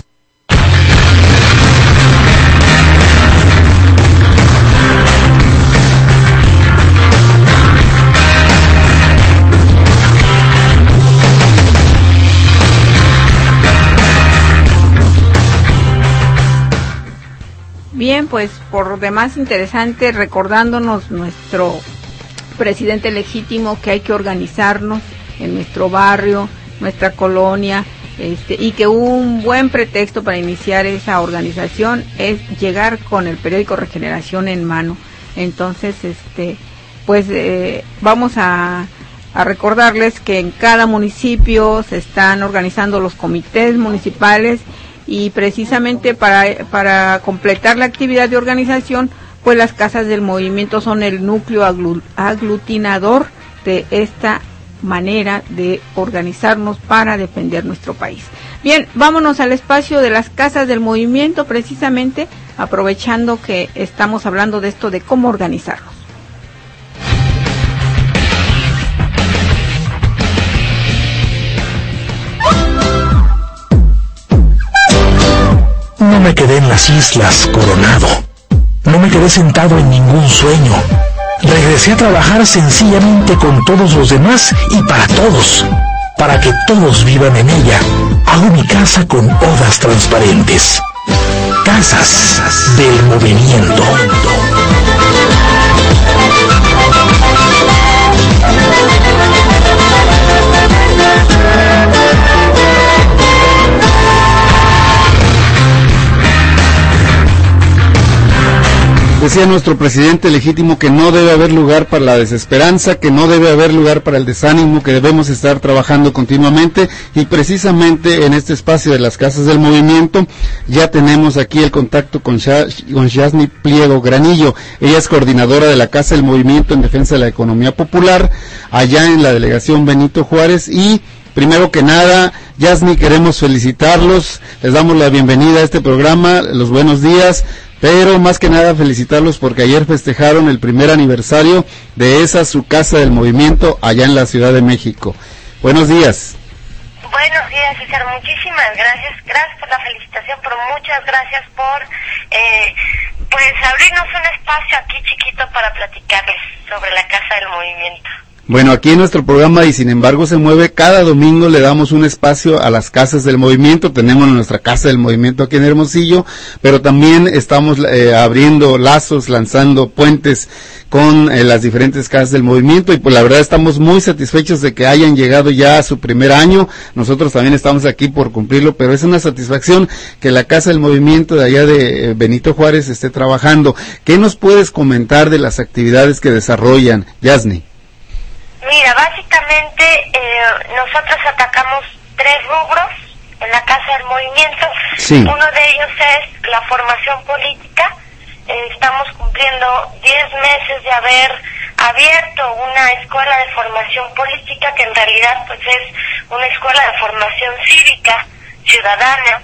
Bien, pues por demás interesante, recordándonos nuestro presidente legítimo que hay que organizarnos en nuestro barrio, nuestra colonia, este, y que un buen pretexto para iniciar esa organización es llegar con el periódico Regeneración en mano. Entonces, este, pues eh, vamos a, a recordarles que en cada municipio se están organizando los comités municipales, y precisamente para, para completar la actividad de organización, pues las casas del movimiento son el núcleo aglutinador de esta manera de organizarnos para defender nuestro país. Bien, vámonos al espacio de las casas del movimiento, precisamente aprovechando que estamos hablando de esto de cómo organizarnos. No me quedé en las islas coronado, no me quedé sentado en ningún sueño. Regresé a trabajar sencillamente con todos los demás y para todos, para que todos vivan en ella. Hago mi casa con odas transparentes. Casas del movimiento. Decía nuestro presidente legítimo que no debe haber lugar para la desesperanza, que no debe haber lugar para el desánimo, que debemos estar trabajando continuamente, y precisamente en este espacio de las casas del movimiento ya tenemos aquí el contacto con, Sha- con Yasni Pliego Granillo. Ella es coordinadora de la Casa del Movimiento en Defensa de la Economía Popular allá en la delegación Benito Juárez. Y primero que nada, Yasni, queremos felicitarlos, les damos la bienvenida a este programa, los buenos días, pero más que nada felicitarlos porque ayer festejaron el primer aniversario de esa su Casa del Movimiento allá en la Ciudad de México. Buenos días. Buenos días, César, muchísimas gracias, gracias por la felicitación, pero muchas gracias por eh, pues abrirnos un espacio aquí chiquito para platicarles sobre la Casa del Movimiento. Bueno, aquí en nuestro programa Y Sin Embargo Se Mueve, cada domingo le damos un espacio a las casas del movimiento. Tenemos nuestra Casa del Movimiento aquí en Hermosillo, pero también estamos eh, abriendo lazos, lanzando puentes con eh, las diferentes casas del movimiento, y pues la verdad estamos muy satisfechos de que hayan llegado ya a su primer año. Nosotros también estamos aquí por cumplirlo, pero es una satisfacción que la Casa del Movimiento de allá de eh, Benito Juárez esté trabajando. ¿Qué nos puedes comentar de las actividades que desarrollan, Yasni? Mira, básicamente eh, nosotros atacamos tres rubros en la Casa del Movimiento. Sí. Uno de ellos es la formación política. Eh, estamos cumpliendo diez meses de haber abierto una escuela de formación política que en realidad pues es una escuela de formación cívica, ciudadana,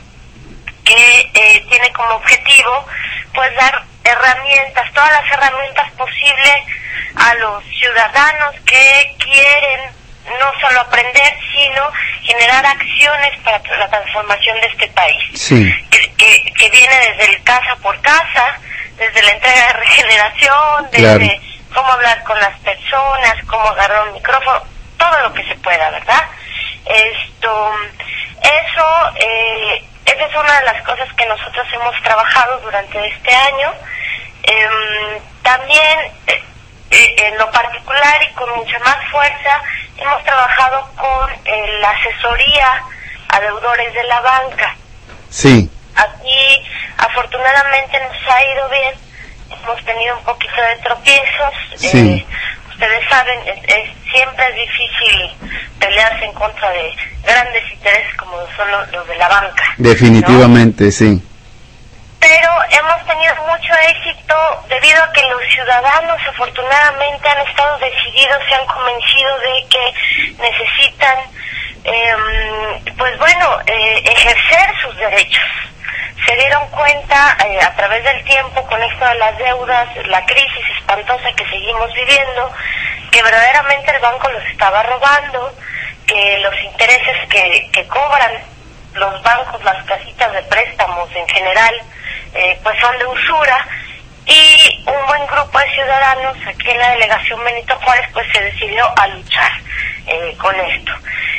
que eh, tiene como objetivo pues dar herramientas, todas las herramientas posibles a los ciudadanos que quieren no solo aprender, sino generar acciones para la transformación de este país. Sí. Que, que, que viene desde el casa por casa, desde la entrega de regeneración, desde Claro. cómo hablar con las personas, cómo agarrar un micrófono, todo lo que se pueda, ¿verdad? Esto, eso, eh, esa es una de las cosas que nosotros hemos trabajado durante este año. Eh, también, eh, eh, en lo particular y con mucha más fuerza, hemos trabajado con eh, la asesoría a deudores de la banca. Sí. Aquí, afortunadamente, nos ha ido bien. Hemos tenido un poquito de tropiezos. Sí. Eh, ustedes saben, es, es, siempre es difícil pelearse en contra de grandes intereses como son los, los de la banca. Definitivamente, ¿no? Sí. Pero hemos tenido mucho éxito debido a que los ciudadanos afortunadamente han estado decididos, se han convencido de que necesitan, eh, pues bueno, eh, ejercer sus derechos. Se dieron cuenta eh, a través del tiempo con esto de las deudas, la crisis espantosa que seguimos viviendo, que verdaderamente el banco los estaba robando, que los intereses que, que cobran los bancos, las casitas de préstamos en general, eh, pues son de usura, y un buen grupo de ciudadanos aquí en la delegación Benito Juárez pues se decidió a luchar eh, con esto.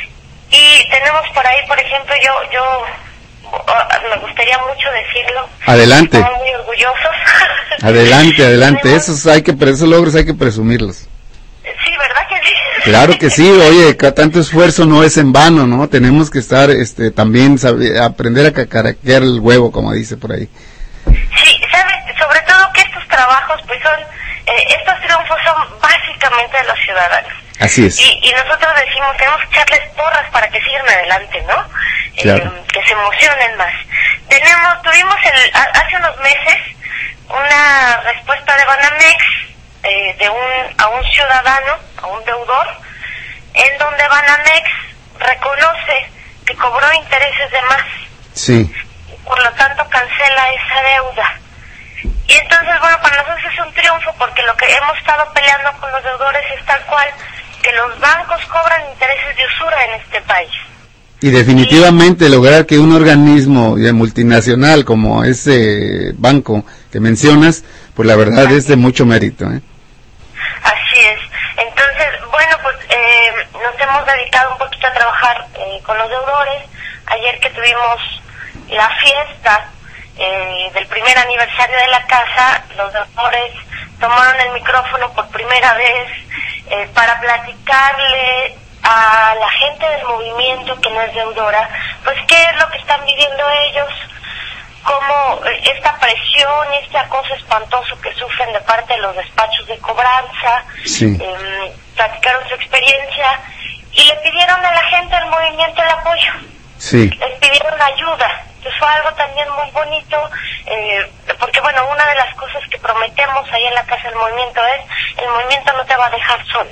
Y tenemos por ahí, por ejemplo, yo yo me gustaría mucho decirlo. Adelante. Estamos muy orgullosos. Adelante, adelante. Esos hay que, esos logros hay que presumirlos. Sí, ¿verdad que sí? Claro que sí. Oye, tanto esfuerzo no es en vano, ¿no? Tenemos que estar, este, también saber, aprender a cacaraquear el huevo, como dice por ahí. Sí, sabes, sobre todo que estos trabajos, pues son, eh, estos triunfos son básicamente de los ciudadanos. Así es. Y, y nosotros decimos, tenemos que echarles porras para que sigan adelante, ¿no? Claro. Eh, que se emocionen más. Tenemos, tuvimos el, a, hace unos meses una respuesta de Banamex eh, de un, a un ciudadano, a un deudor, en donde Banamex reconoce que cobró intereses de más. Sí. Por lo tanto cancela esa deuda. Y entonces, bueno, para nosotros es un triunfo porque lo que hemos estado peleando con los deudores es tal cual, que los bancos cobran intereses de usura en este país. Y definitivamente lograr que un organismo multinacional como ese banco que mencionas, pues la verdad es de mucho mérito, ¿eh? Así es. Entonces, bueno, pues eh, nos hemos dedicado un poquito a trabajar eh, con los deudores. Ayer que tuvimos la fiesta eh, del primer aniversario de la casa, los deudores tomaron el micrófono por primera vez eh, para platicarle a la gente del movimiento que no es deudora, pues qué es lo que están viviendo ellos, cómo esta presión y este acoso espantoso que sufren de parte de los despachos de cobranza. Sí. eh, platicaron su experiencia y le pidieron a la gente del movimiento el apoyo. Sí. Les pidieron ayuda. Entonces fue algo también muy bonito, eh, porque bueno, una de las cosas que prometemos ahí en la Casa del Movimiento es, el movimiento no te va a dejar solo,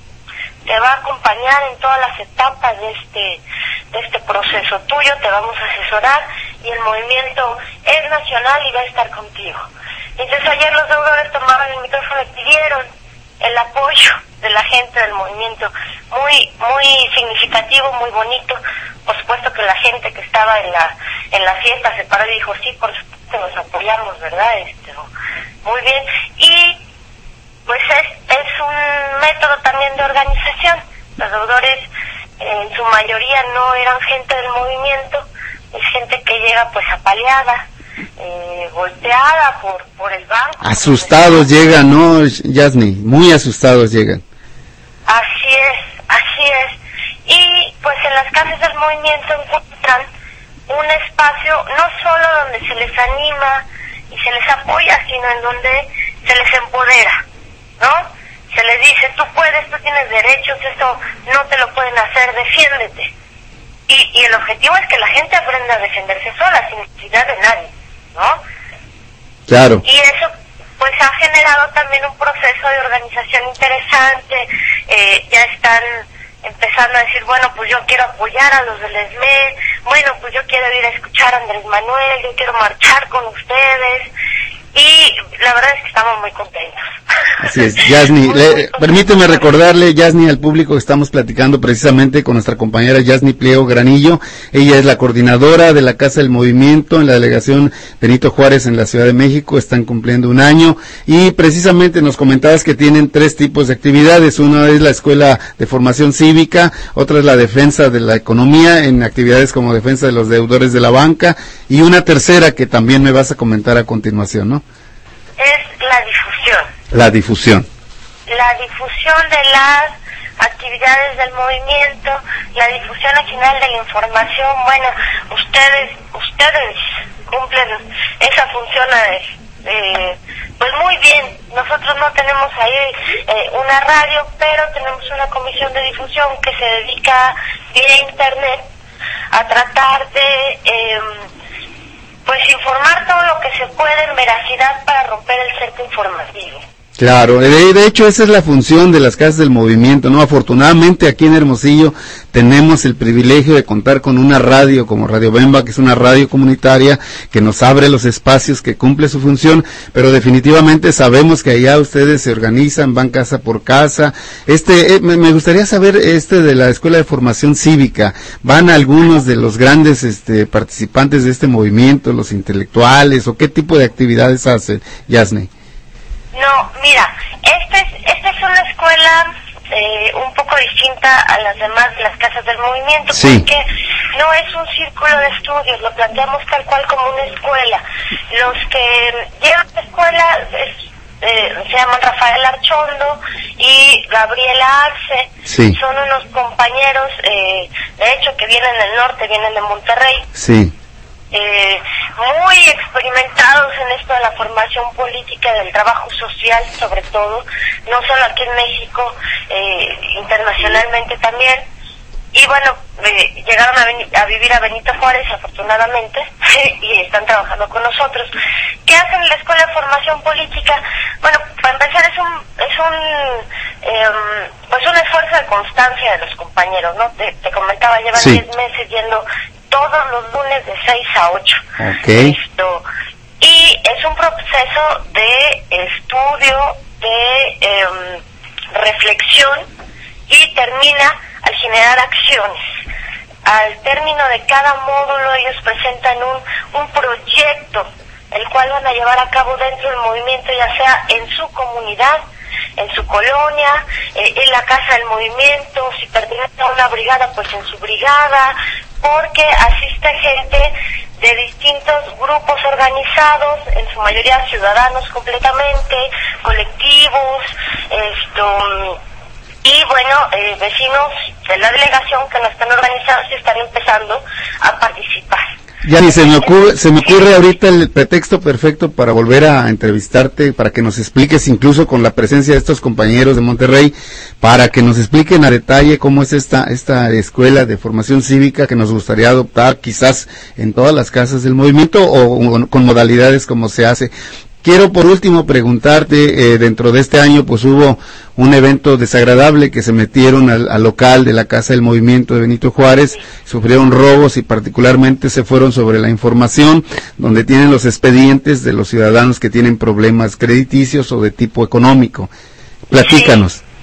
te va a acompañar en todas las etapas de este de este proceso tuyo, te vamos a asesorar y el movimiento es nacional y va a estar contigo. Entonces ayer los deudores tomaron el micrófono y pidieron el apoyo de la gente del movimiento, muy muy significativo, muy bonito. Por supuesto que la gente que estaba en la en la fiesta se paró y dijo, sí, por supuesto nos apoyamos, ¿verdad? Este, muy bien. Y pues es, es un método también de organización. Los deudores eh, en su mayoría no eran gente del movimiento, es gente que llega pues apaleada, eh, golpeada por por el banco. Asustados llegan, ¿no, Yasni? Muy asustados llegan. Así es, así es. Y pues en las casas del movimiento encuentran un espacio no solo donde se les anima y se les apoya, sino en donde se les empodera, ¿no? Se les dice, tú puedes, tú tienes derechos, esto no te lo pueden hacer, defiéndete. Y, y el objetivo es que la gente aprenda a defenderse sola, sin necesidad de nadie, ¿no? Claro. Y eso pues ha generado también un proceso de organización interesante. Eh, ya están empezando a decir, bueno, pues yo quiero apoyar a los del E S M E, bueno, pues yo quiero ir a escuchar a Andrés Manuel, yo quiero marchar con ustedes, y la verdad es que estamos muy contentos. Así es, Yasni, le, permíteme recordarle, Yasni, al público que estamos platicando precisamente con nuestra compañera Yasni Pliego Granillo. Ella es la coordinadora de la Casa del Movimiento en la delegación Benito Juárez en la Ciudad de México. Están cumpliendo un año y precisamente nos comentabas que tienen tres tipos de actividades. Una es la Escuela de Formación Cívica, otra es la defensa de la economía en actividades como defensa de los deudores de la banca, y una tercera que también me vas a comentar a continuación, ¿no? Es la difusión. La difusión. La difusión de las actividades del movimiento, la difusión al final de la información. Bueno, ustedes ustedes cumplen esa función eh, pues muy bien. Nosotros no tenemos ahí eh, una radio, pero tenemos una comisión de difusión que se dedica vía internet a tratar de eh, pues informar todo lo que se puede en veracidad para romper el cerco informativo. Claro, de, de hecho esa es la función de las casas del movimiento, ¿no? Afortunadamente aquí en Hermosillo tenemos el privilegio de contar con una radio como Radio Bemba, que es una radio comunitaria que nos abre los espacios, que cumple su función, pero definitivamente sabemos que allá ustedes se organizan, van casa por casa. Este, eh, me, me gustaría saber este de la Escuela de Formación Cívica, ¿van algunos de los grandes este participantes de este movimiento, los intelectuales, o qué tipo de actividades hace, Yasni? No, mira, esta es, esta es una escuela eh, un poco distinta a las demás de las casas del movimiento, sí, porque no es un círculo de estudios, lo planteamos tal cual como una escuela. Los que llevan la escuela es, eh, se llaman Rafael Archondo y Gabriela Arce, sí, son unos compañeros, eh, de hecho, que vienen del norte, vienen de Monterrey. Sí. Eh, muy experimentados en esto de la formación política, del trabajo social sobre todo, no solo aquí en México, eh, internacionalmente también. Y bueno, eh, llegaron a, ven- a vivir a Benito Juárez afortunadamente y están trabajando con nosotros. ¿Qué hacen en la Escuela de Formación Política? Bueno, para empezar es un es un eh, pues un esfuerzo de constancia de los compañeros, ¿no? Te, te comentaba, llevan diez sí. meses yendo todos los lunes de seis a ocho. Okay. Esto. Y es un proceso de estudio, de eh, reflexión, y termina al generar acciones. Al término de cada módulo ellos presentan un, un proyecto, el cual van a llevar a cabo dentro del movimiento, ya sea en su comunidad, en su colonia, eh, en la casa del movimiento, si pertenece a una brigada, pues en su brigada, porque asiste gente de distintos grupos organizados, en su mayoría ciudadanos completamente, colectivos, esto, y bueno, eh, vecinos de la delegación que no están organizados y están empezando a participar. Ya ni se me ocurre, se me ocurre ahorita el pretexto perfecto para volver a entrevistarte, para que nos expliques, incluso con la presencia de estos compañeros de Monterrey, para que nos expliquen a detalle cómo es esta esta escuela de formación cívica que nos gustaría adoptar quizás en todas las casas del movimiento, o, o con modalidades como se hace. Quiero por último preguntarte, eh, dentro de este año pues hubo un evento desagradable, que se metieron al, al local de la Casa del Movimiento de Benito Juárez, sufrieron robos y particularmente se fueron sobre la información, donde tienen los expedientes de los ciudadanos que tienen problemas crediticios o de tipo económico. Platícanos, sí,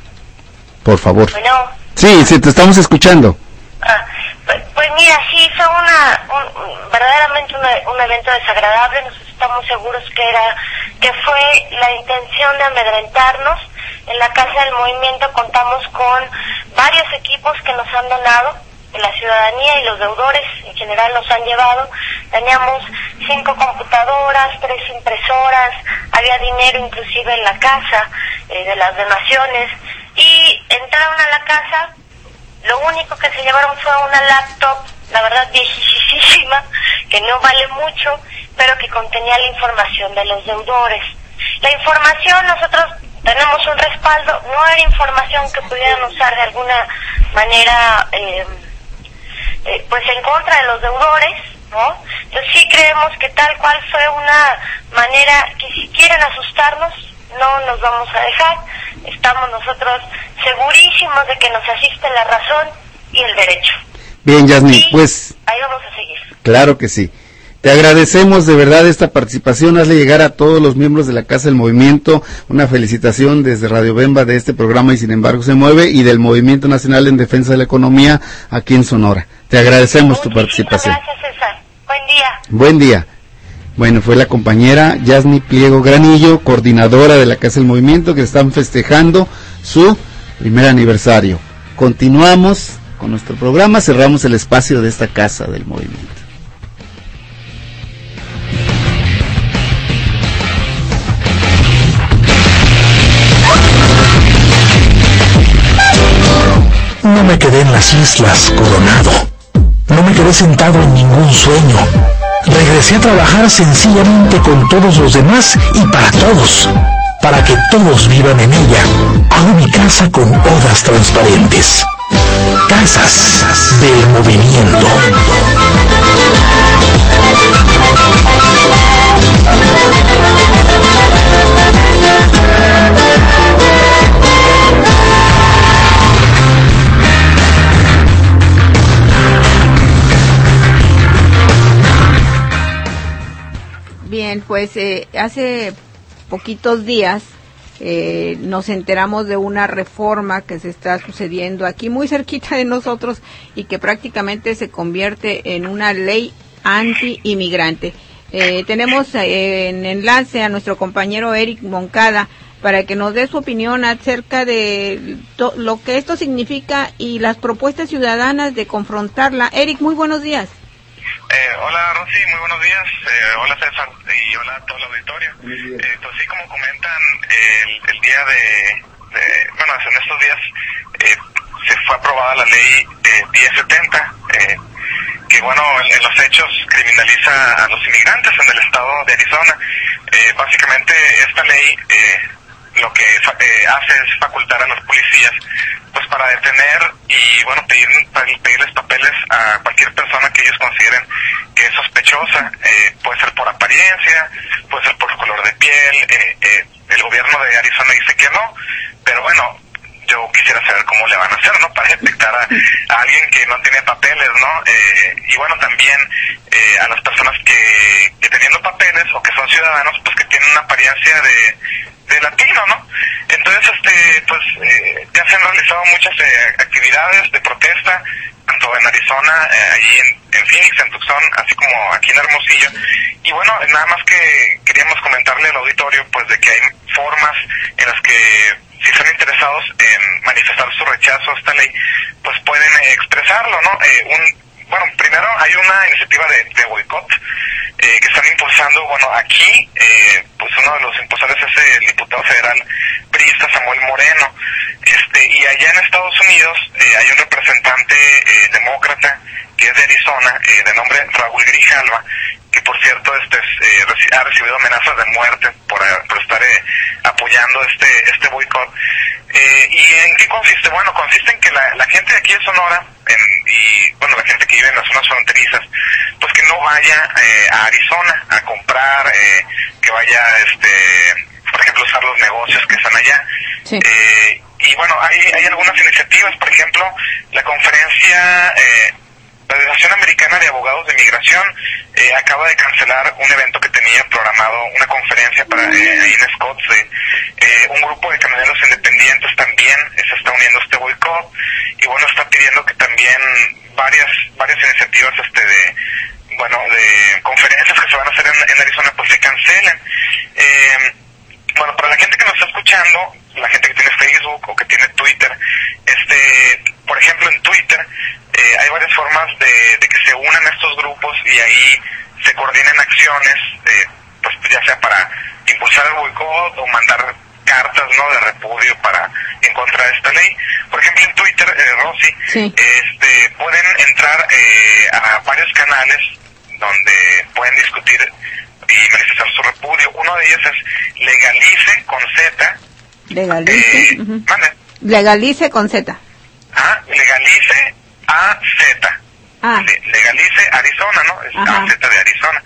por favor. Bueno. Sí, sí, te estamos escuchando. Ah, pues, pues mira, sí, fue una, un, verdaderamente una, un evento desagradable. Nosotros estamos seguros que era, que fue la intención de amedrentarnos. En la Casa del Movimiento contamos con varios equipos que nos han donado, la ciudadanía y los deudores en general nos han llevado. Teníamos cinco computadoras, tres impresoras, había dinero inclusive en la casa eh, de las donaciones, y entraron a la casa. Lo único que se llevaron fue una laptop, la verdad viejísima, que no vale mucho, pero que contenía la información de los deudores. La información, nosotros tenemos un respaldo, no era información que pudieran usar de alguna manera, eh, eh, pues en contra de los deudores, ¿no? Entonces sí creemos que tal cual fue una manera que, si quieren asustarnos, no nos vamos a dejar. Estamos nosotros segurísimos de que nos asiste la razón y el derecho. Bien, Yasni, pues ahí vamos a seguir. Claro que sí. Te agradecemos de verdad esta participación, hazle llegar a todos los miembros de la Casa del Movimiento una felicitación desde Radio Bemba de este programa Y Sin Embargo Se Mueve y del Movimiento Nacional en Defensa de la Economía aquí en Sonora. Te agradecemos tu participación. Gracias, César. Buen día. Buen día. Bueno, fue la compañera Yasni Pliego Granillo, coordinadora de la Casa del Movimiento, que están festejando su primer aniversario. Continuamos con nuestro programa, cerramos el espacio de esta Casa del Movimiento. No me quedé en las islas coronado. No me quedé sentado en ningún sueño. Regresé a trabajar sencillamente con todos los demás y para todos. Para que todos vivan en ella. Hago mi casa con odas transparentes. Casas del Movimiento. Bien, pues eh, hace poquitos días eh, nos enteramos de una reforma que se está sucediendo aquí muy cerquita de nosotros y que prácticamente se convierte en una ley anti-inmigrante. Eh, tenemos eh, en enlace a nuestro compañero Eric Moncada para que nos dé su opinión acerca de to- lo que esto significa y las propuestas ciudadanas de confrontarla. Eric, muy buenos días. Eh, hola Rosy, muy buenos días. Eh, hola César y hola a todo el auditorio. Eh, pues sí, como comentan, eh, el, el día de, de, bueno, en estos días eh, se fue aprobada la ley eh, diez setenta, eh, que bueno, en, en los hechos criminaliza a los inmigrantes en el estado de Arizona. Eh, básicamente esta ley eh, lo que eh, hace es facultar a los policías pues para detener y bueno pedir pedirles papeles a cualquier persona que ellos consideren que es sospechosa. Eh, puede ser por apariencia, puede ser por color de piel. eh, eh, el gobierno de Arizona dice que no, pero bueno, yo quisiera saber cómo le van a hacer, ¿no? Para detectar a, a alguien que no tiene papeles, ¿no? Eh, y bueno, también eh, a las personas que, que teniendo papeles o que son ciudadanos, pues que tienen una apariencia de de latino, ¿no? Entonces, este, pues, eh, ya se han realizado muchas eh, actividades de protesta, tanto en Arizona, eh, allí en, en Phoenix, en Tucson, así como aquí en Hermosillo. Y bueno, nada más que queríamos comentarle al auditorio, pues, de que hay formas en las que, si están interesados en manifestar su rechazo a esta ley, pues pueden eh, expresarlo, ¿no? Eh, un Bueno, primero hay una iniciativa de, de boicot eh, que están impulsando, bueno, aquí, eh, pues uno de los impulsores es el diputado federal priista Samuel Moreno, este, y allá en Estados Unidos eh, hay un representante eh, demócrata que es de Arizona, eh, de nombre Raúl Grijalva, que por cierto este eh, reci- ha recibido amenazas de muerte por, por estar eh, apoyando este este boicot. Eh, ¿Y en qué consiste? Bueno, consiste en que la, la gente de aquí de Sonora, en, y bueno, la gente que vive en las zonas fronterizas, pues que no vaya eh, a Arizona a comprar, eh, que vaya, este, por ejemplo, usar los negocios que están allá. Sí. Eh, y bueno, hay, hay algunas iniciativas, por ejemplo, la conferencia... Eh, La Asociación Americana de Abogados de Migración eh, acaba de cancelar un evento que tenía programado, una conferencia para eh, ahí en Scottsdale. Eh, un grupo de camioneros independientes también eh, se está uniendo a este boicot y bueno, está pidiendo que también varias varias iniciativas este de bueno de conferencias que se van a hacer en, en Arizona pues se cancelen. Eh, bueno, para la gente que nos está escuchando, la gente que tiene Facebook o que tiene Twitter, este, por ejemplo en Twitter eh, hay varias formas de, de que se unan estos grupos y ahí se coordinen acciones, eh, pues ya sea para impulsar el boicot o mandar cartas, ¿no?, de repudio para en contra de esta ley. Por ejemplo en Twitter, eh, Rosy, sí. este, pueden entrar eh, a varios canales donde pueden discutir y manifestar su repudio. Uno de ellos es Legalice con Z. Legalice. Eh, Uh-huh. ¿Mande? Legalice con Z. Ah, Legalice A Z. Ah. Le, legalice Arizona, ¿no? Es Ajá. A Z de Arizona.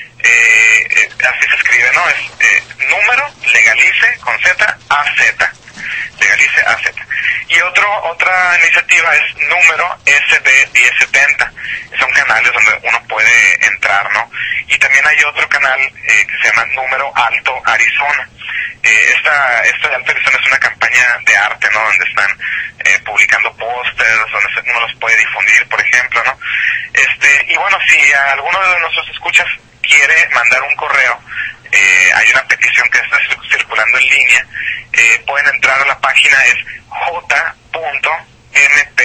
Eh, eh, así se escribe, ¿no? Es eh, número Legalice con Z A Z. legalice A Z. Y otro, otra iniciativa es número S B diez setenta. Son canales donde uno puede entrar, ¿no? Y también hay otro canal eh, que se llama Número Alto Arizona. Eh, esta, esta de Alto Arizona es una campaña de arte, ¿no? Donde están eh, publicando pósters, donde uno los puede difundir, por ejemplo, ¿no? Este, y bueno, si alguno de nuestros escuchas quiere mandar un correo, eh, hay una petición que está circulando en línea, eh, pueden entrar a la página, es j punto m p,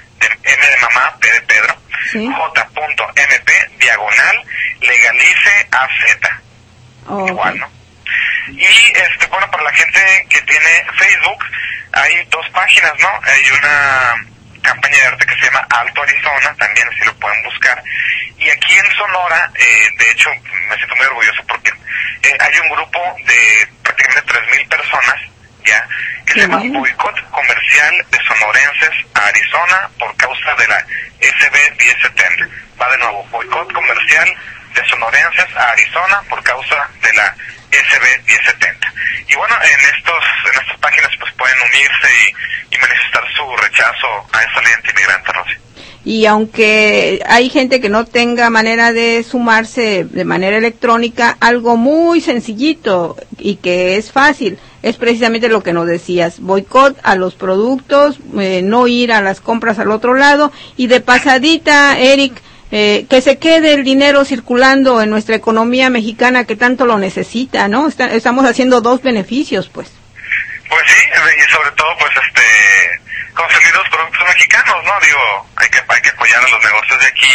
M de mamá, P de Pedro, ¿sí? j punto m p, diagonal, legalice A Z. Oh, igual, okay. ¿no? Y este, bueno, para la gente que tiene Facebook, hay dos páginas, ¿no? Hay una campaña de arte que se llama Alto Arizona, también así lo pueden buscar. Y aquí en Sonora, eh, de hecho, me siento muy orgulloso porque eh, hay un grupo de prácticamente tres mil personas, ya, que se llama Boicot Comercial de Sonorenses a Arizona por causa de la S B diez setenta. Va de nuevo, Boicot Comercial de Sonorenses a Arizona por causa de la S B diez setenta. Y bueno, en estos en estas páginas pues pueden unirse y, y manifestar su rechazo a esta ley antimigrante, Rosy. Y aunque hay gente que no tenga manera de sumarse de manera electrónica, algo muy sencillito y que es fácil, es precisamente lo que nos decías, boicot a los productos, eh, no ir a las compras al otro lado, y de pasadita, Eric, eh, que se quede el dinero circulando en nuestra economía mexicana que tanto lo necesita, ¿no? Está, estamos haciendo dos beneficios, pues. Pues sí, y sobre todo, pues, este, consumir los productos mexicanos, ¿no? Digo, hay que hay que apoyar a los negocios de aquí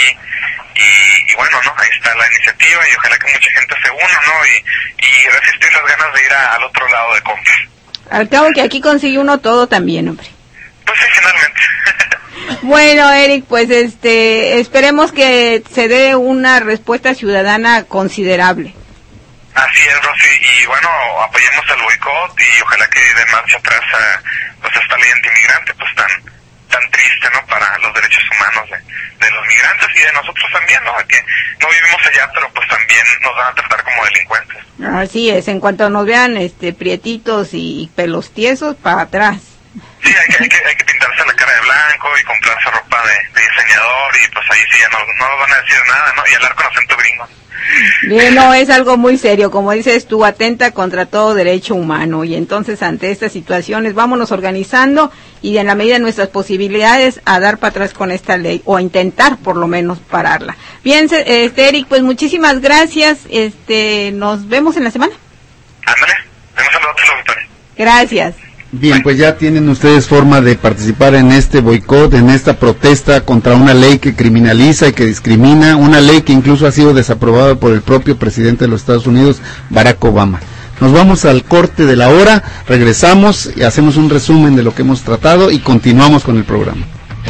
y, y bueno, ¿no? Ahí está la iniciativa y ojalá que mucha gente se una, ¿no? Y, y resistir las ganas de ir a, al otro lado de compras. Al cabo que aquí consigue uno todo también, hombre. Pues sí, finalmente. Bueno, Eric, pues este, esperemos que se dé una respuesta ciudadana considerable. Así es, Rosy, y bueno, apoyemos el boicot y ojalá que de marcha atrás a, pues esta ley antimigrante, pues tan tan triste, ¿no? Para los derechos humanos de, de los migrantes y de nosotros también, ¿no? Que no vivimos allá, pero pues también nos van a tratar como delincuentes. Así es, en cuanto nos vean este prietitos y pelos tiesos, para atrás. Sí, hay que, hay que, hay que pintarse la cara de blanco y comprarse ropa de, de diseñador y pues ahí sí ya no, no nos van a decir nada, ¿no? Y hablar con acento gringo. Bien, no, es algo muy serio, como dices tú, atenta contra todo derecho humano, y entonces ante estas situaciones vámonos organizando y en la medida de nuestras posibilidades a dar para atrás con esta ley, o a intentar por lo menos pararla. Bien, este, Eric, pues muchísimas gracias, este, nos vemos en la semana. Ándale, vemos a la otra auditorio. Gracias. Bien, pues ya tienen ustedes forma de participar en este boicot, en esta protesta contra una ley que criminaliza y que discrimina, una ley que incluso ha sido desaprobada por el propio presidente de los Estados Unidos, Barack Obama. Nos vamos al corte de la hora, regresamos y hacemos un resumen de lo que hemos tratado y continuamos con el programa.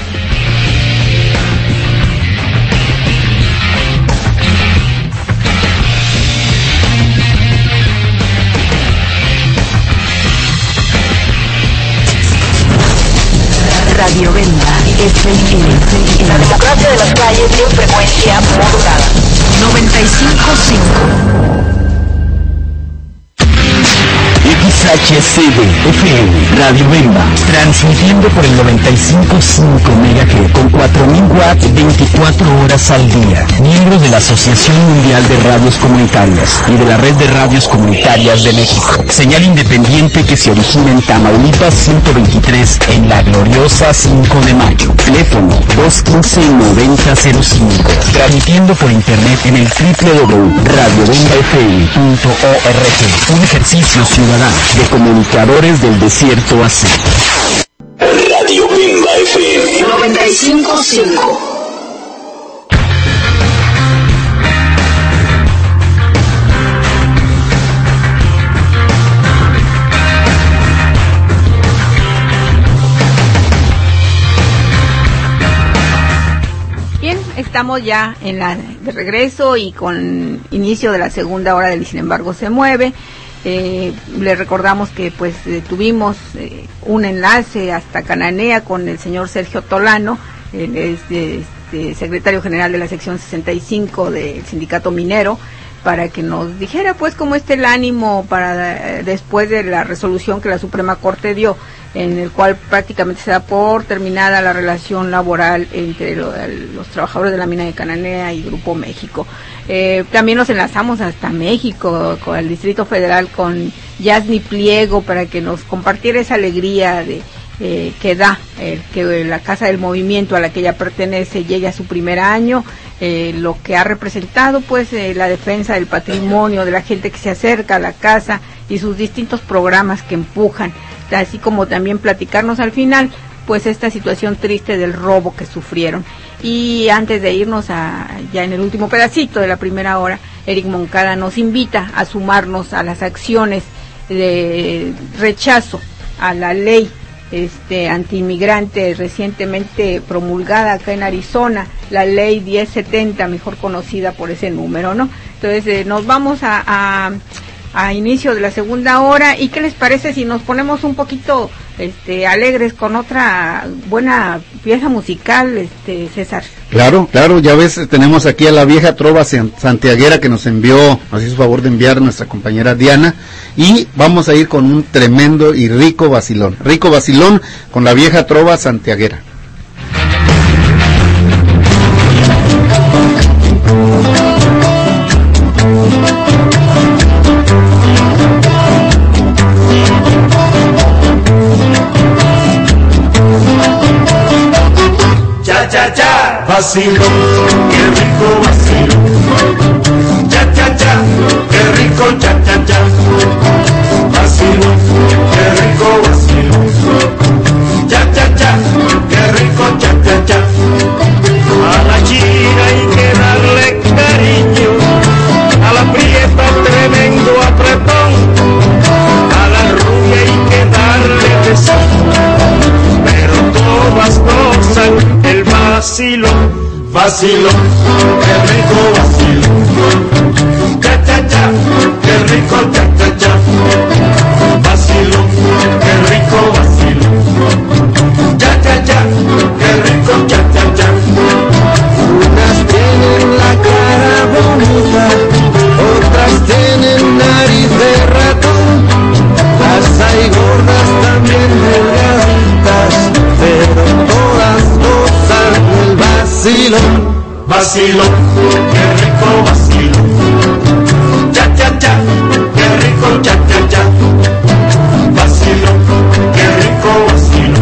Radio Venda F M, la democracia de las calles en frecuencia modulada. noventa y cinco punto cinco. X H C D F M, Radio Venda, transmitiendo por el noventa y cinco punto cinco megahertz con cuatro mil watts veinticuatro horas al día. Miembros de la Asociación Mundial de Radios Comunitarias y de la Red de Radios Comunitarias de México. Señal independiente que se origina en Tamaulipas ciento veintitrés, en la gloriosa cinco de mayo. Teléfono dos uno cinco, nueve cero cero cinco. Transmitiendo por internet en el doble u doble u doble u punto radio venda f m punto org. Un ejercicio ciudadano de comunicadores del desierto así. Radio Venda F M noventa y cinco punto cinco. Estamos ya en la de regreso y con inicio de la segunda hora del Sin embargo se mueve. Eh, le recordamos que pues eh, tuvimos eh, un enlace hasta Cananea con el señor Sergio Tolano, él es de, de, secretario general de la sección sesenta y cinco del sindicato minero, para que nos dijera pues cómo está el ánimo para eh, después de la resolución que la Suprema Corte dio, en el cual prácticamente se da por terminada la relación laboral entre lo, los trabajadores de la mina de Cananea y Grupo México. Eh, también nos enlazamos hasta México, con el Distrito Federal, con Yasni Pliego, para que nos compartiera esa alegría de eh, que da eh, que la Casa del Movimiento a la que ella pertenece llegue a su primer año. Eh, lo que ha representado pues eh, la defensa del patrimonio de la gente que se acerca a la casa y sus distintos programas que empujan, así como también platicarnos al final pues esta situación triste del robo que sufrieron. Y antes de irnos a ya en el último pedacito de la primera hora, Eric Moncada nos invita a sumarnos a las acciones de rechazo a la ley este antiinmigrante recientemente promulgada acá en Arizona, la ley diez setenta, mejor conocida por ese número, ¿no? Entonces eh, nos vamos a, a a inicio de la segunda hora. ¿Y qué les parece si nos ponemos un poquito este alegres con otra buena pieza musical, este César? Claro, claro, ya ves, tenemos aquí a la vieja trova santiaguera que nos envió, nos hizo favor de enviar nuestra compañera Diana, y vamos a ir con un tremendo y rico vacilón, rico vacilón con la vieja trova santiaguera. Cha cha, vacilo, qué rico vacilo. Cha cha cha, qué rico cha cha cha. Vacilo, qué rico vacilo. Cha cha cha, qué rico cha cha cha. A la china hay que darle cariño, a la prieta tremendo apretón, a la rubia hay que darle beso, pero todas gozan el vacilo, vacilo, qué rico vacilo. Cha cha cha, qué rico cha cha cha. Vacilo, qué rico vacilo. Cha cha cha, qué rico cha cha cha. Unas tienen la cara bonita, otras tienen nariz de ratón. Las hay gordas también delgaditas, pero todas gozan el vacilo, vacilo, qué rico vacilo. Cha cha cha, qué rico cha cha cha. Vacilo, qué rico vacilo.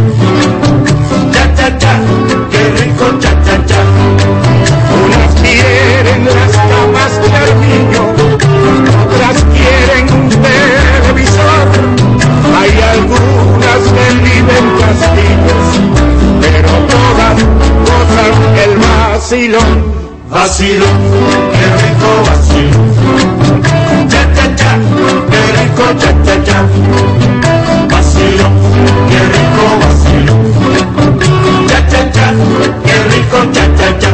Cha cha cha, qué rico cha cha cha. Unas quieren las camas del niño, otras quieren un televisor. Hay algunas que viven castillos, pero todas gozan el vacilo, vacilo, qué rico vacilo. Cha cha cha, qué rico cha cha cha. Vacilo, qué rico vacilo. Cha cha cha, qué rico cha cha cha.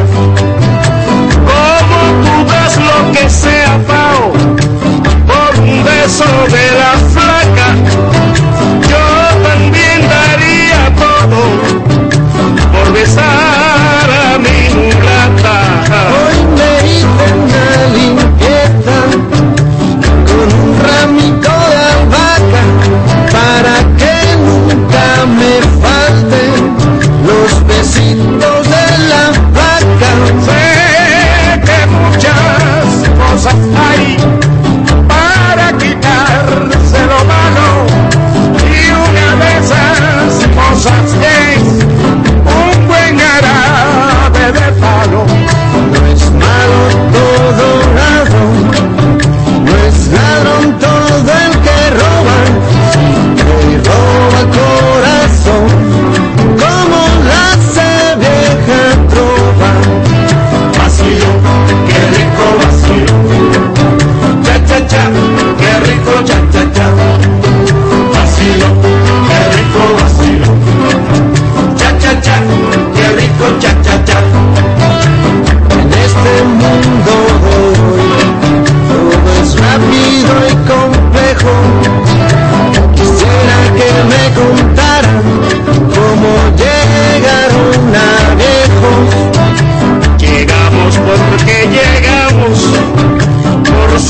Como tú das lo que sea pao por un beso de la flaca, yo también daría todo por besar a mi mulata. Hoy me hice una limpieza con un ramito de albahaca para que nunca me falten los besitos de la vaca. Sé que muchas cosas hay para quitarse lo malo, y una de esas cosas es un buen árabe de palo. No es malo todo ladrón, no es ladrón todo el que roba, y roba corazón, como la hace vieja trova. Vacilo, qué rico vacilo. Cha cha cha, qué rico cha cha cha. Vacilo, qué rico vacilo. Cha cha cha, qué rico cha cha cha. En este mundo hoy todo es rápido y complejo. Quisiera que me contaran cómo llegaron a viejos. Llegamos porque llegamos, por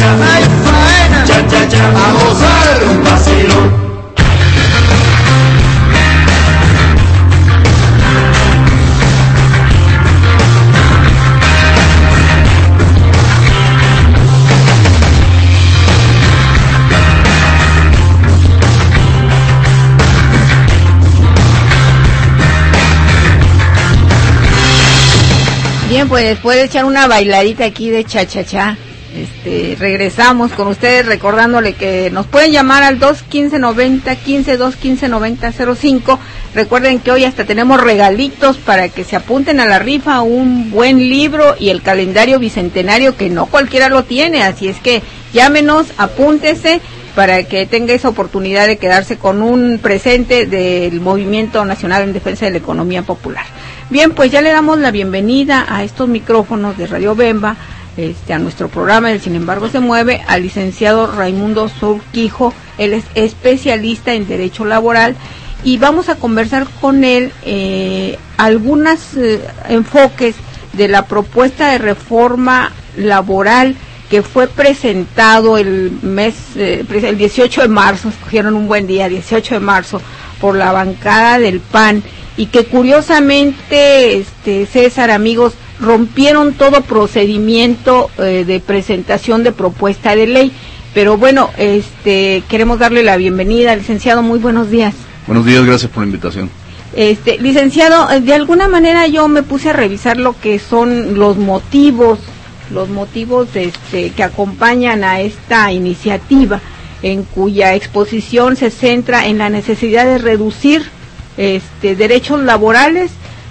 hay faena, cha cha cha, a gozar un vacilón. Bien, pues después de echar una bailadita aquí de cha-cha-cha, este, regresamos con ustedes recordándole que nos pueden llamar al dos quince noventa, quince, dos quince noventa cero cinco. Recuerden que hoy hasta tenemos regalitos para que se apunten a la rifa, un buen libro y el calendario bicentenario que no cualquiera lo tiene, así es que llámenos, apúntese para que tenga esa oportunidad de quedarse con un presente del Movimiento Nacional en Defensa de la Economía Popular. Bien, pues ya le damos la bienvenida a estos micrófonos de Radio Bemba, este, a nuestro programa El Sin Embargo Se Mueve, al licenciado Raimundo Surquijo. Él es especialista en Derecho Laboral y vamos a conversar con él eh, algunos eh, enfoques de la propuesta de reforma laboral que fue presentado el mes, eh, el dieciocho de marzo, escogieron un buen día, dieciocho de marzo, por la bancada del P A N, y que curiosamente, este, César, amigos, rompieron todo procedimiento eh, de presentación de propuesta de ley. Pero bueno, este, queremos darle la bienvenida, licenciado, muy buenos días. Buenos días, gracias por la invitación. Este, licenciado, de alguna manera yo me puse a revisar lo que son los motivos, los motivos este, que acompañan a esta iniciativa, en cuya exposición se centra en la necesidad de reducir este, derechos laborales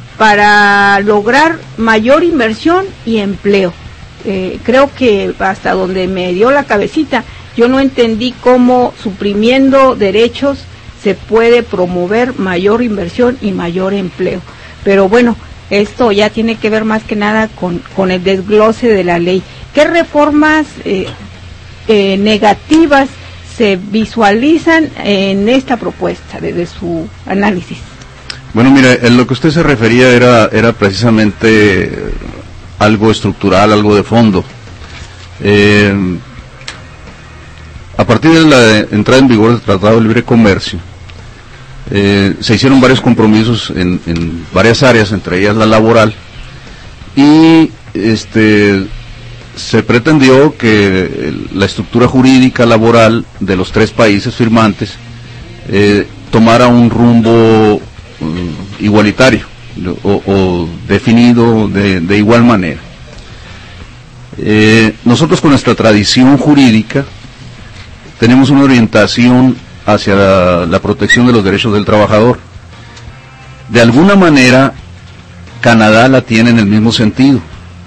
para lograr mayor inversión y empleo. Eh, creo que hasta donde me dio la cabecita, yo no entendí cómo suprimiendo derechos se puede promover mayor inversión y mayor empleo. Pero bueno, esto ya tiene que ver más que nada con, con el desglose de la ley. ¿Qué reformas eh, eh, negativas se visualizan en esta propuesta desde su análisis? Bueno, mire, en lo que usted se refería era, era precisamente algo estructural, algo de fondo. Eh, a partir de la entrada en vigor del Tratado de Libre Comercio, eh, se hicieron varios compromisos en, en varias áreas, entre ellas la laboral, y este se pretendió que la estructura jurídica laboral de los tres países firmantes eh, tomara un rumbo um, igualitario o, o definido de, de igual manera. Eh, nosotros con nuestra tradición jurídica tenemos una orientación hacia la, la protección de los derechos del trabajador. De alguna manera, Canadá la tiene en el mismo sentido.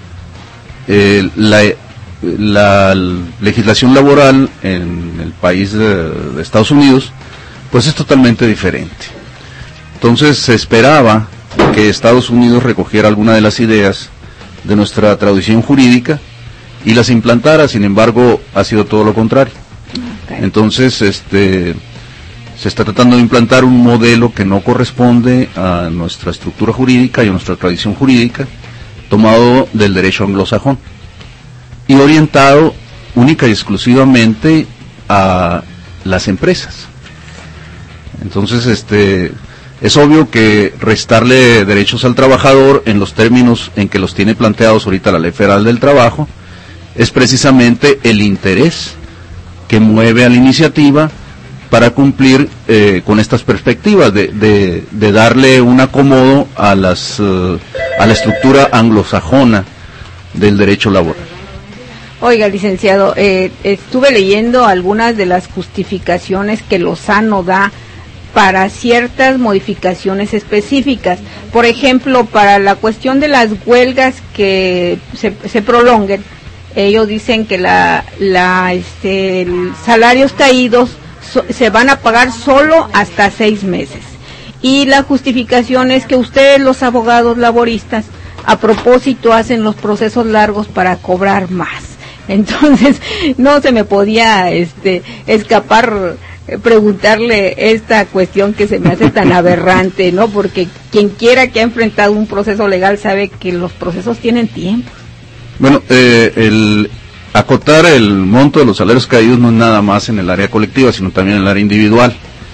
Eh, la, la legislación laboral en el país de, de Estados Unidos, pues es totalmente diferente. Entonces se esperaba que Estados Unidos recogiera alguna de las ideas de nuestra tradición jurídica y las implantara. Sin embargo, ha sido todo lo contrario. Okay. Entonces, este, se está tratando de implantar un modelo que no corresponde a nuestra estructura jurídica y a nuestra tradición jurídica, tomado del derecho anglosajón y orientado única y exclusivamente a las empresas. Entonces, este, es obvio que restarle derechos al trabajador en los términos en que los tiene planteados ahorita la Ley Federal del Trabajo es precisamente el interés que mueve a la iniciativa para cumplir eh, con estas perspectivas de, de, de darle un acomodo a las uh, a la estructura anglosajona del derecho laboral. Oiga, licenciado, eh, estuve leyendo algunas de las justificaciones que Lozano da para ciertas modificaciones específicas. Por ejemplo, para la cuestión de las huelgas que se, se prolonguen, ellos dicen que la, la este, el salarios caídos so, se van a pagar solo hasta seis meses. Y la justificación es que ustedes, los abogados laboristas, a propósito hacen los procesos largos para cobrar más. Entonces, no se me podía este, escapar preguntarle esta cuestión que se me hace tan aberrante, ¿no? Porque quien quiera que ha enfrentado un proceso legal sabe que los procesos tienen tiempo. Bueno, eh, el, acotar el monto de los salarios caídos no es nada más en el área colectiva, sino también en el área individual.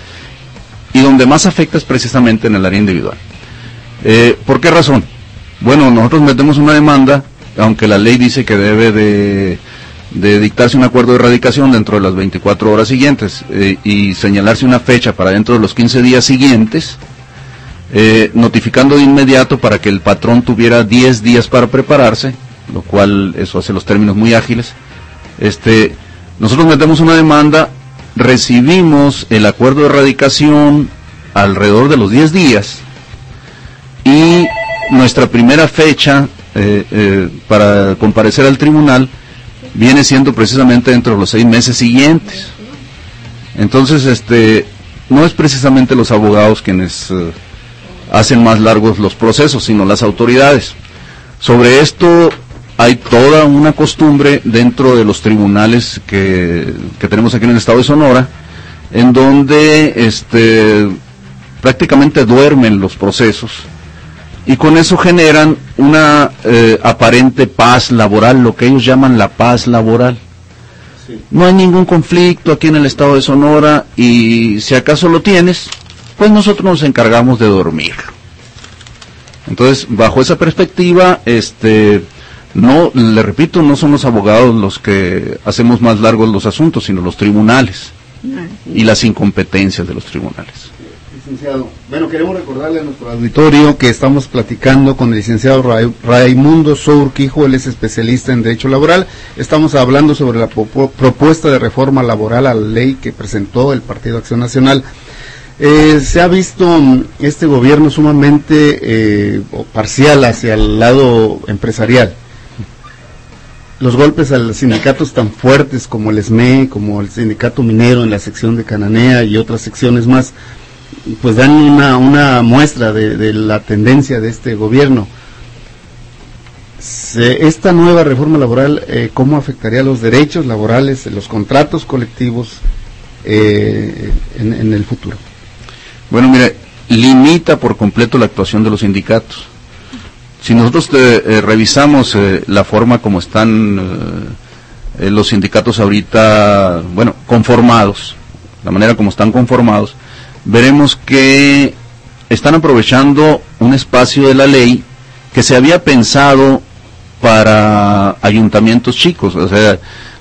Y donde más afecta es precisamente en el área individual. Eh, ¿Por qué razón? Bueno, nosotros metemos una demanda, aunque la ley dice que debe de, de dictarse un acuerdo de erradicación dentro de las veinticuatro horas siguientes eh, y señalarse una fecha para dentro de los quince días siguientes, eh, notificando de inmediato para que el patrón tuviera diez días para prepararse, lo cual eso hace los términos muy ágiles. Este, nosotros metemos una demanda, recibimos el acuerdo de erradicación alrededor de los diez días y nuestra primera fecha eh, eh, para comparecer al tribunal viene siendo precisamente dentro de los seis meses siguientes. Entonces, este, no es precisamente los abogados quienes eh, hacen más largos los procesos, sino las autoridades. Sobre esto hay toda una costumbre dentro de los tribunales que, que tenemos aquí en el estado de Sonora, en donde este, prácticamente duermen los procesos, y con eso generan una eh, aparente paz laboral, lo que ellos llaman la paz laboral. Sí. No hay ningún conflicto aquí en el estado de Sonora, y si acaso lo tienes, pues nosotros nos encargamos de dormirlo. Entonces, bajo esa perspectiva, este... no, le repito, no son los abogados los que hacemos más largos los asuntos, sino los tribunales y las incompetencias de los tribunales. Licenciado, bueno, queremos recordarle a nuestro auditorio que estamos platicando con el licenciado Ra Raimundo Sourquijo, él es especialista en Derecho Laboral. Estamos hablando sobre la propuesta de reforma laboral a la ley que presentó el Partido Acción Nacional. Eh, se ha visto este gobierno sumamente eh, parcial hacia el lado empresarial. Los golpes a los sindicatos tan fuertes como el E S M E, como el sindicato minero en la sección de Cananea y otras secciones más, pues dan una, una muestra de, de la tendencia de este gobierno. Se, esta nueva reforma laboral, eh, ¿cómo afectaría los derechos laborales, los contratos colectivos eh, en, en el futuro? Bueno, mire, limita por completo la actuación de los sindicatos. Si nosotros eh, eh, revisamos eh, la forma como están eh, eh, los sindicatos ahorita, bueno, conformados, la manera como están conformados, veremos que están aprovechando un espacio de la ley que se había pensado para ayuntamientos chicos, o sea,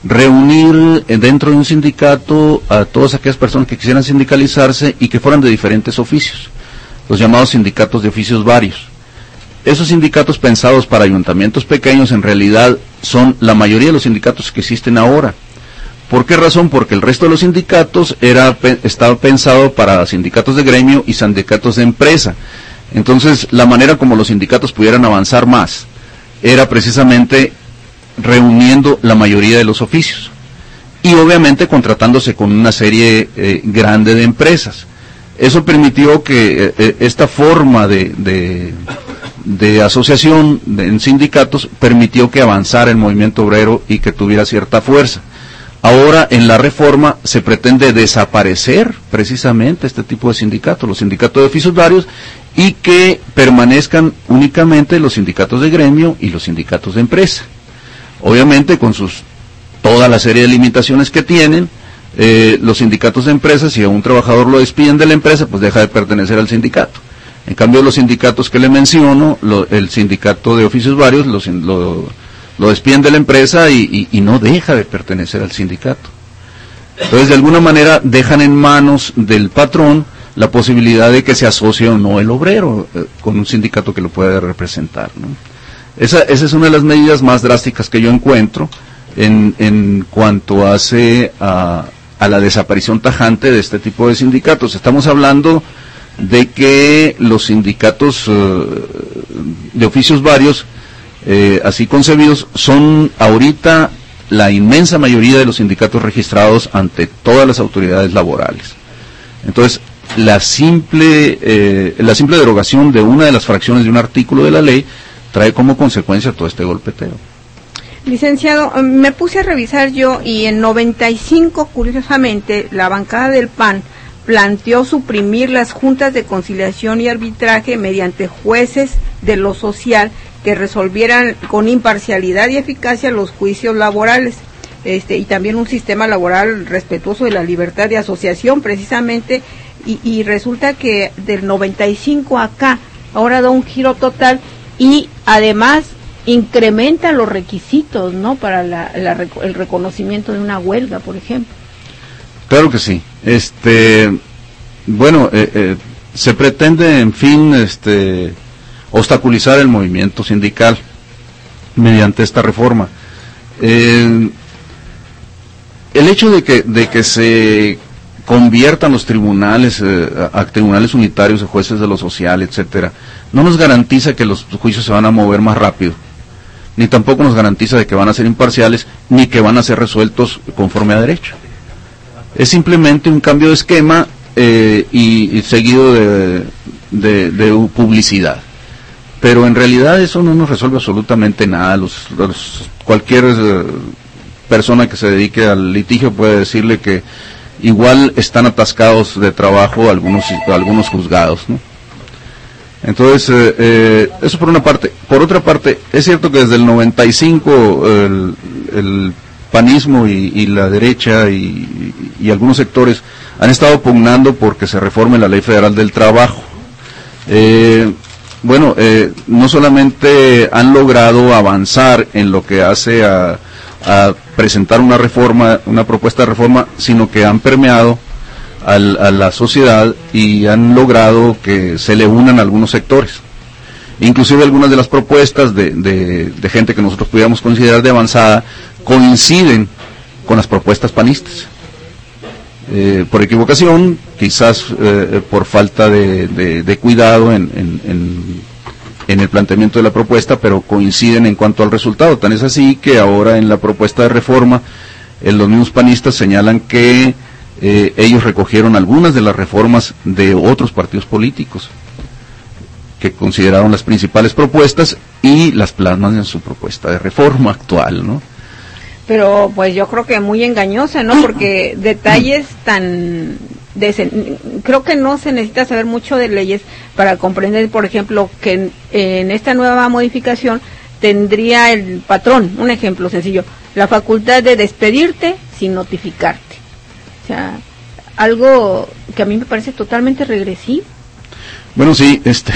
reunir dentro de un sindicato a todas aquellas personas que quisieran sindicalizarse y que fueran de diferentes oficios, los llamados sindicatos de oficios varios. Esos sindicatos pensados para ayuntamientos pequeños en realidad son la mayoría de los sindicatos que existen ahora. ¿Por qué razón? Porque el resto de los sindicatos era, estaba pensado para sindicatos de gremio y sindicatos de empresa. Entonces, la manera como los sindicatos pudieran avanzar más era precisamente reuniendo la mayoría de los oficios y obviamente contratándose con una serie eh, grande de empresas. Eso permitió que eh, esta forma de... de de asociación de, en sindicatos permitió que avanzara el movimiento obrero y que tuviera cierta fuerza. Ahora en la reforma se pretende desaparecer precisamente este tipo de sindicatos, los sindicatos de oficios varios, y que permanezcan únicamente los sindicatos de gremio y los sindicatos de empresa. Obviamente con sus toda la serie de limitaciones que tienen, eh, los sindicatos de empresa, si a un trabajador lo despiden de la empresa, pues deja de pertenecer al sindicato. En cambio, los sindicatos que le menciono, lo, el sindicato de oficios varios, los, lo, lo despiden de la empresa y, y, y no deja de pertenecer al sindicato. Entonces, de alguna manera, dejan en manos del patrón la posibilidad de que se asocie o no el obrero eh, con un sindicato que lo pueda representar, ¿no? Esa, esa es una de las medidas más drásticas que yo encuentro en, en cuanto hace a, a la desaparición tajante de este tipo de sindicatos. Estamos hablando de que los sindicatos uh, de oficios varios, eh, así concebidos, son ahorita la inmensa mayoría de los sindicatos registrados ante todas las autoridades laborales. Entonces, la simple, eh, la simple derogación de una de las fracciones de un artículo de la ley trae como consecuencia todo este golpeteo. Licenciado, me puse a revisar yo y en noventa y cinco, curiosamente, la bancada del P A N planteó suprimir las juntas de conciliación y arbitraje mediante jueces de lo social que resolvieran con imparcialidad y eficacia los juicios laborales. este, y también un sistema laboral respetuoso de la libertad de asociación, precisamente, y, y resulta que del noventa y cinco acá, ahora da un giro total, y además incrementa los requisitos, ¿no?, para la, la, el reconocimiento de una huelga, por ejemplo. Claro que sí. Este, bueno, eh, eh, se pretende, en fin, este, obstaculizar el movimiento sindical mediante esta reforma. Eh, el hecho de que de que se conviertan los tribunales eh, a, a tribunales unitarios de jueces de lo social, etcétera, no nos garantiza que los juicios se van a mover más rápido, ni tampoco nos garantiza de que van a ser imparciales, ni que van a ser resueltos conforme a derecho. Es simplemente un cambio de esquema eh, y, y seguido de, de, de publicidad. Pero en realidad eso no nos resuelve absolutamente nada. Los, los, cualquier eh, persona que se dedique al litigio puede decirle que igual están atascados de trabajo algunos, algunos juzgados, ¿no? Entonces, eh, eh, eso por una parte. Por otra parte, es cierto que desde el noventa y cinco el, el panismo y, y la derecha y, y algunos sectores han estado pugnando porque se reforme la Ley Federal del Trabajo. Eh, bueno, eh, no solamente han logrado avanzar en lo que hace a, a presentar una reforma, una propuesta de reforma, sino que han permeado al, a la sociedad y han logrado que se le unan algunos sectores. Inclusive algunas de las propuestas de, de, de gente que nosotros pudiéramos considerar de avanzada coinciden con las propuestas panistas. Eh, por equivocación, quizás eh, por falta de, de, de cuidado en, en, en, en el planteamiento de la propuesta, pero coinciden en cuanto al resultado. Tan es así que ahora en la propuesta de reforma, eh, los mismos panistas señalan que eh, ellos recogieron algunas de las reformas de otros partidos políticos que consideraron las principales propuestas y las plasman en su propuesta de reforma actual, ¿no? Pero pues yo creo que muy engañosa, ¿no? Porque detalles tan... De, creo que no se necesita saber mucho de leyes para comprender, por ejemplo, que en, en esta nueva modificación tendría el patrón, un ejemplo sencillo, la facultad de despedirte sin notificarte. O sea, algo que a mí me parece totalmente regresivo. Bueno, sí, este...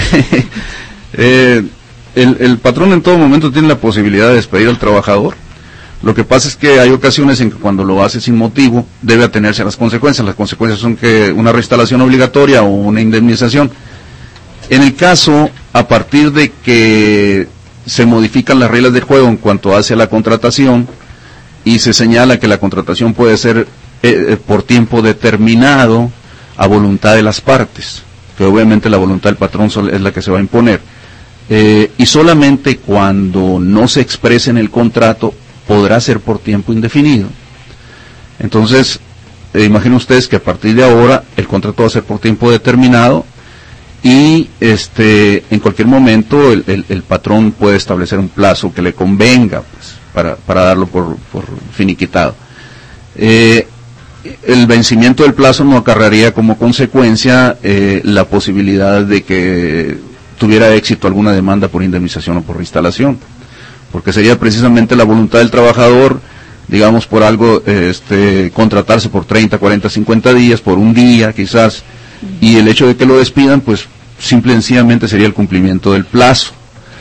eh, el, el patrón en todo momento tiene la posibilidad de despedir al trabajador. Lo que pasa es que hay ocasiones en que cuando lo hace sin motivo debe atenerse a las consecuencias. Las consecuencias son que una reinstalación obligatoria o una indemnización. En el caso, a partir de que se modifican las reglas del juego en cuanto hace a la contratación y se señala que la contratación puede ser eh, por tiempo determinado a voluntad de las partes, que obviamente la voluntad del patrón es la que se va a imponer, eh, y solamente cuando no se exprese en el contrato podrá ser por tiempo indefinido. Entonces, eh, imaginen ustedes que a partir de ahora el contrato va a ser por tiempo determinado y este en cualquier momento el, el, el patrón puede establecer un plazo que le convenga, pues, para, para darlo por, por finiquitado. Eh, el vencimiento del plazo no acarrearía como consecuencia eh, la posibilidad de que tuviera éxito alguna demanda por indemnización o por reinstalación, porque sería precisamente la voluntad del trabajador, digamos, por algo, este, contratarse por treinta, cuarenta, cincuenta días, por un día quizás, y el hecho de que lo despidan, pues simple y sencillamente sería el cumplimiento del plazo.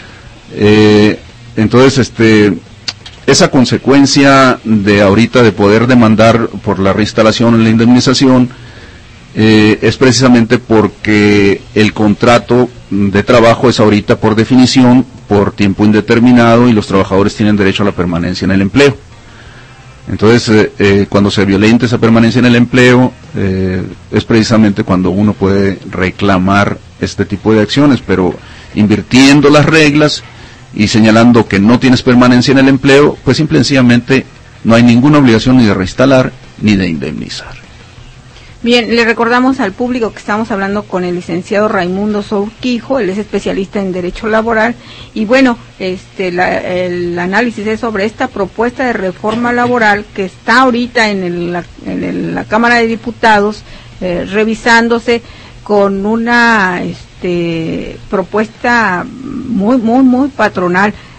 Eh, entonces, este, esa consecuencia de ahorita de poder demandar por la reinstalación o la indemnización, eh, es precisamente porque el contrato de trabajo es ahorita por definición por tiempo indeterminado y los trabajadores tienen derecho a la permanencia en el empleo. Entonces, eh, eh, cuando se violenta esa permanencia en el empleo, eh, es precisamente cuando uno puede reclamar este tipo de acciones, pero invirtiendo las reglas y señalando que no tienes permanencia en el empleo, pues simple y sencillamente no hay ninguna obligación ni de reinstalar ni de indemnizar. Bien, le recordamos al público que estamos hablando con el licenciado Raimundo Sourquijo, él es especialista en Derecho Laboral, y bueno, este la, el análisis es sobre esta propuesta de reforma laboral que está ahorita en, el, la, en el, la Cámara de Diputados, eh, revisándose con una este, propuesta muy, muy, muy patronal.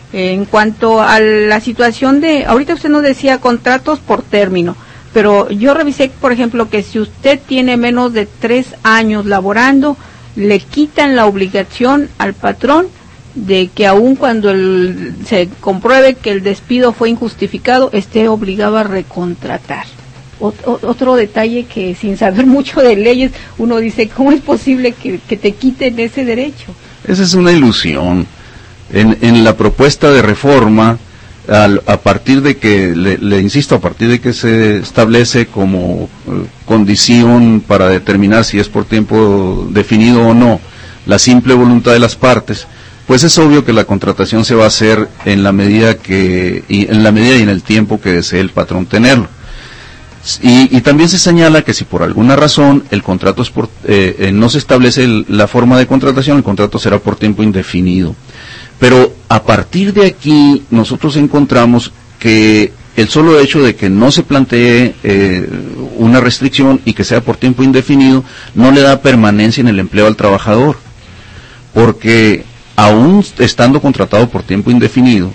Eh, en cuanto a la situación de, ahorita usted nos decía contratos por término, pero yo revisé, por ejemplo, que si usted tiene menos de tres años laborando, le quitan la obligación al patrón de que aun cuando el, se compruebe que el despido fue injustificado, esté obligado a recontratar. O, o, otro detalle que sin saber mucho de leyes, uno dice, ¿cómo es posible que, que te quiten ese derecho? Esa es una ilusión. En, en la propuesta de reforma, al, a partir de que, le, le insisto, a partir de que se establece como eh, condición para determinar si es por tiempo definido o no, la simple voluntad de las partes, pues es obvio que la contratación se va a hacer en la medida que, y en la medida y en el tiempo que desee el patrón tenerlo. Y, y también se señala que si por alguna razón el contrato es por, eh, eh, no se establece el, la forma de contratación, el contrato será por tiempo indefinido. Pero a partir de aquí nosotros encontramos que el solo hecho de que no se plantee eh, una restricción y que sea por tiempo indefinido no le da permanencia en el empleo al trabajador, porque aún estando contratado por tiempo indefinido,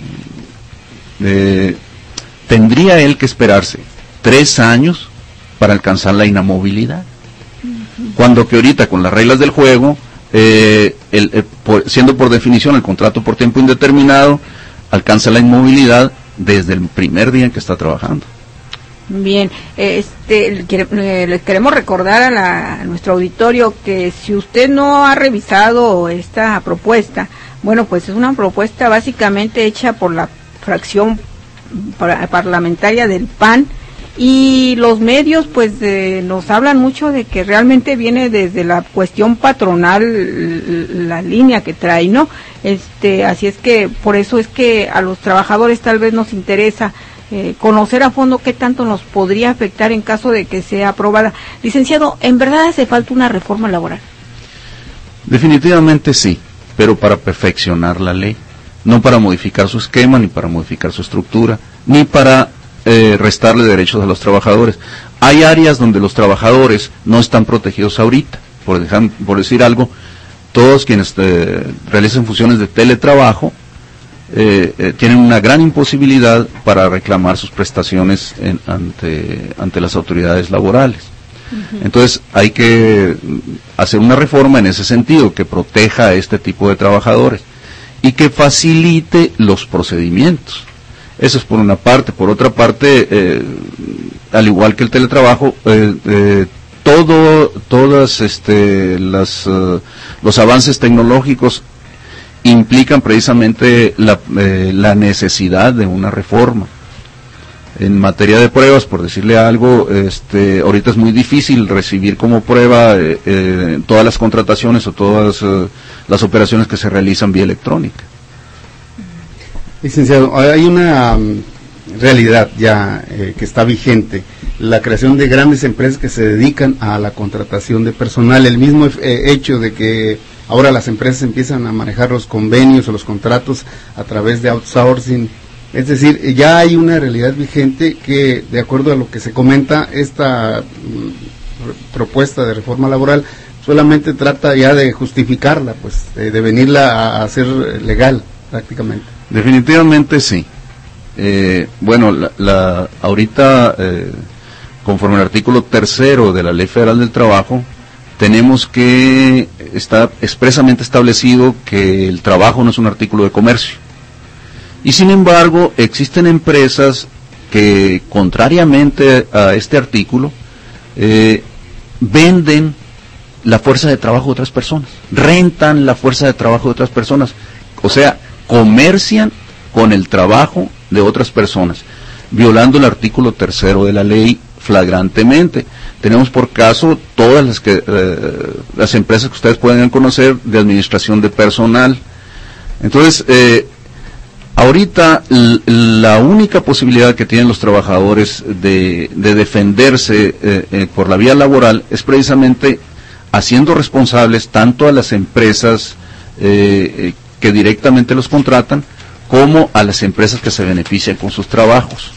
eh, tendría él que esperarse tres años para alcanzar la inamovilidad, cuando que ahorita con las reglas del juego, Eh, el, el, por, siendo por definición el contrato por tiempo indeterminado, alcanza la inmovilidad desde el primer día en que está trabajando. Bien, este, eh, les queremos recordar a, la, a nuestro auditorio que si usted no ha revisado esta propuesta, bueno, pues es una propuesta básicamente hecha por la fracción parlamentaria del P A N, y los medios pues eh, nos hablan mucho de que realmente viene desde la cuestión patronal la línea que trae, ¿no? Este, así es que por eso es que a los trabajadores tal vez nos interesa eh, conocer a fondo qué tanto nos podría afectar en caso de que sea aprobada. Licenciado, ¿en verdad hace falta una reforma laboral? Definitivamente sí, pero para perfeccionar la ley, no para modificar su esquema, ni para modificar su estructura, ni para Eh, restarle derechos a los trabajadores. Hay áreas donde los trabajadores no están protegidos ahorita, por, dejar, por decir algo, todos quienes eh, realizan funciones de teletrabajo eh, eh, tienen una gran imposibilidad para reclamar sus prestaciones en, ante, ante las autoridades laborales. Uh-huh. Entonces hay que hacer una reforma en ese sentido, que proteja a este tipo de trabajadores y que facilite los procedimientos. Eso es por una parte. Por otra parte, eh, al igual que el teletrabajo, eh, eh, todo, todas este, las, uh, los avances tecnológicos implican precisamente la, eh, la necesidad de una reforma. En materia de pruebas, por decirle algo, este, ahorita es muy difícil recibir como prueba eh, eh, todas las contrataciones o todas uh, las operaciones que se realizan vía electrónica. Licenciado, hay una um, realidad ya eh, que está vigente, la creación de grandes empresas que se dedican a la contratación de personal, el mismo eh, hecho de que ahora las empresas empiezan a manejar los convenios o los contratos a través de outsourcing, es decir, ya hay una realidad vigente que, de acuerdo a lo que se comenta, esta mm, propuesta de reforma laboral solamente trata ya de justificarla, pues, de, de venirla a, a hacer legal prácticamente. Definitivamente sí. Eh, bueno, la, la, ahorita, eh, conforme al artículo tercero de la Ley Federal del Trabajo, tenemos que, está expresamente establecido que el trabajo no es un artículo de comercio. Y sin embargo, existen empresas que, contrariamente a este artículo, eh, venden la fuerza de trabajo de otras personas, rentan la fuerza de trabajo de otras personas, o sea, comercian con el trabajo de otras personas, violando el artículo tercero de la ley flagrantemente. Tenemos por caso todas las que eh, las empresas que ustedes pueden conocer de administración de personal. Entonces, eh, ahorita la única posibilidad que tienen los trabajadores de, de defenderse eh, eh, por la vía laboral es precisamente haciendo responsables tanto a las empresas eh, que directamente los contratan, como a las empresas que se benefician con sus trabajos.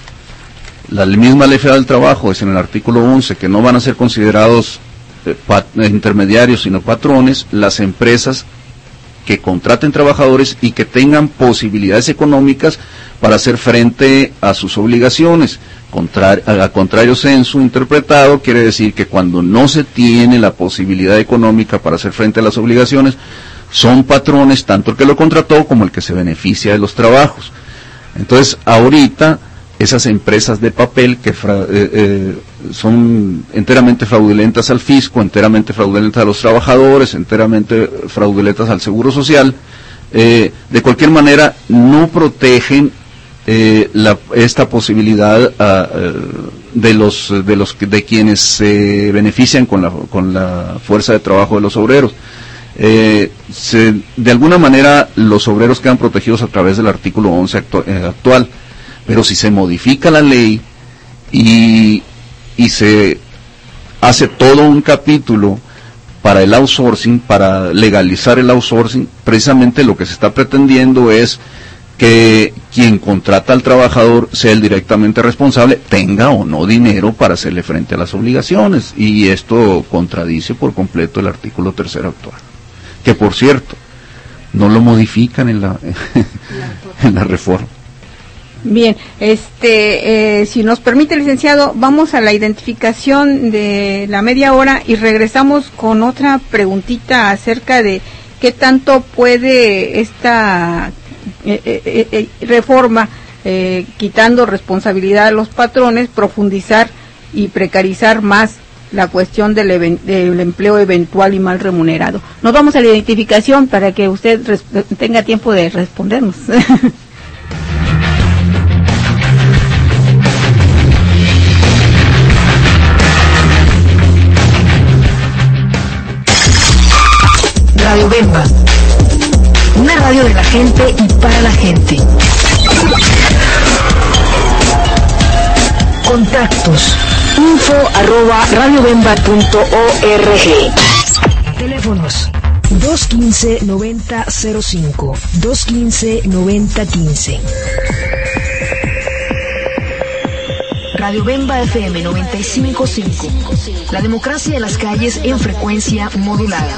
La misma Ley Federal del Trabajo es en el artículo once que no van a ser considerados eh, pat- intermediarios sino patrones las empresas que contraten trabajadores y que tengan posibilidades económicas para hacer frente a sus obligaciones. Contrar, a contrario censo interpretado quiere decir que cuando no se tiene la posibilidad económica para hacer frente a las obligaciones, son patrones tanto el que lo contrató como el que se beneficia de los trabajos. Entonces, ahorita, esas empresas de papel que fra, eh, eh, son enteramente fraudulentas al fisco, enteramente fraudulentas a los trabajadores, enteramente fraudulentas al Seguro Social, eh, de cualquier manera no protegen eh, la, esta posibilidad uh, de los de los de quienes se benefician con la con la fuerza de trabajo de los obreros. Eh, se, de alguna manera los obreros quedan protegidos a través del artículo once actu eh, actual, pero si se modifica la ley y, y se hace todo un capítulo para el outsourcing, para legalizar el outsourcing, precisamente lo que se está pretendiendo es que quien contrata al trabajador sea el directamente responsable, tenga o no dinero para hacerle frente a las obligaciones, y esto contradice por completo el artículo tercero actual, que por cierto no lo modifican en la en la reforma. Bien, este, eh, si nos permite, licenciado, vamos a la identificación de la media hora y regresamos con otra preguntita acerca de qué tanto puede esta eh, eh, eh, reforma, eh, quitando responsabilidad a los patrones, profundizar y precarizar más la cuestión del, del empleo eventual y mal remunerado. Nos vamos a la identificación para que usted tenga tiempo de respondernos. Radio Bemba, una radio de la gente y para la gente. Contactos info arroba radiobemba punto org. Teléfonos dos uno cinco, noventa cero cinco, dos uno cinco, noventa quince. Radio Bemba F M noventa y cinco punto cinco. La democracia de las calles en frecuencia modulada.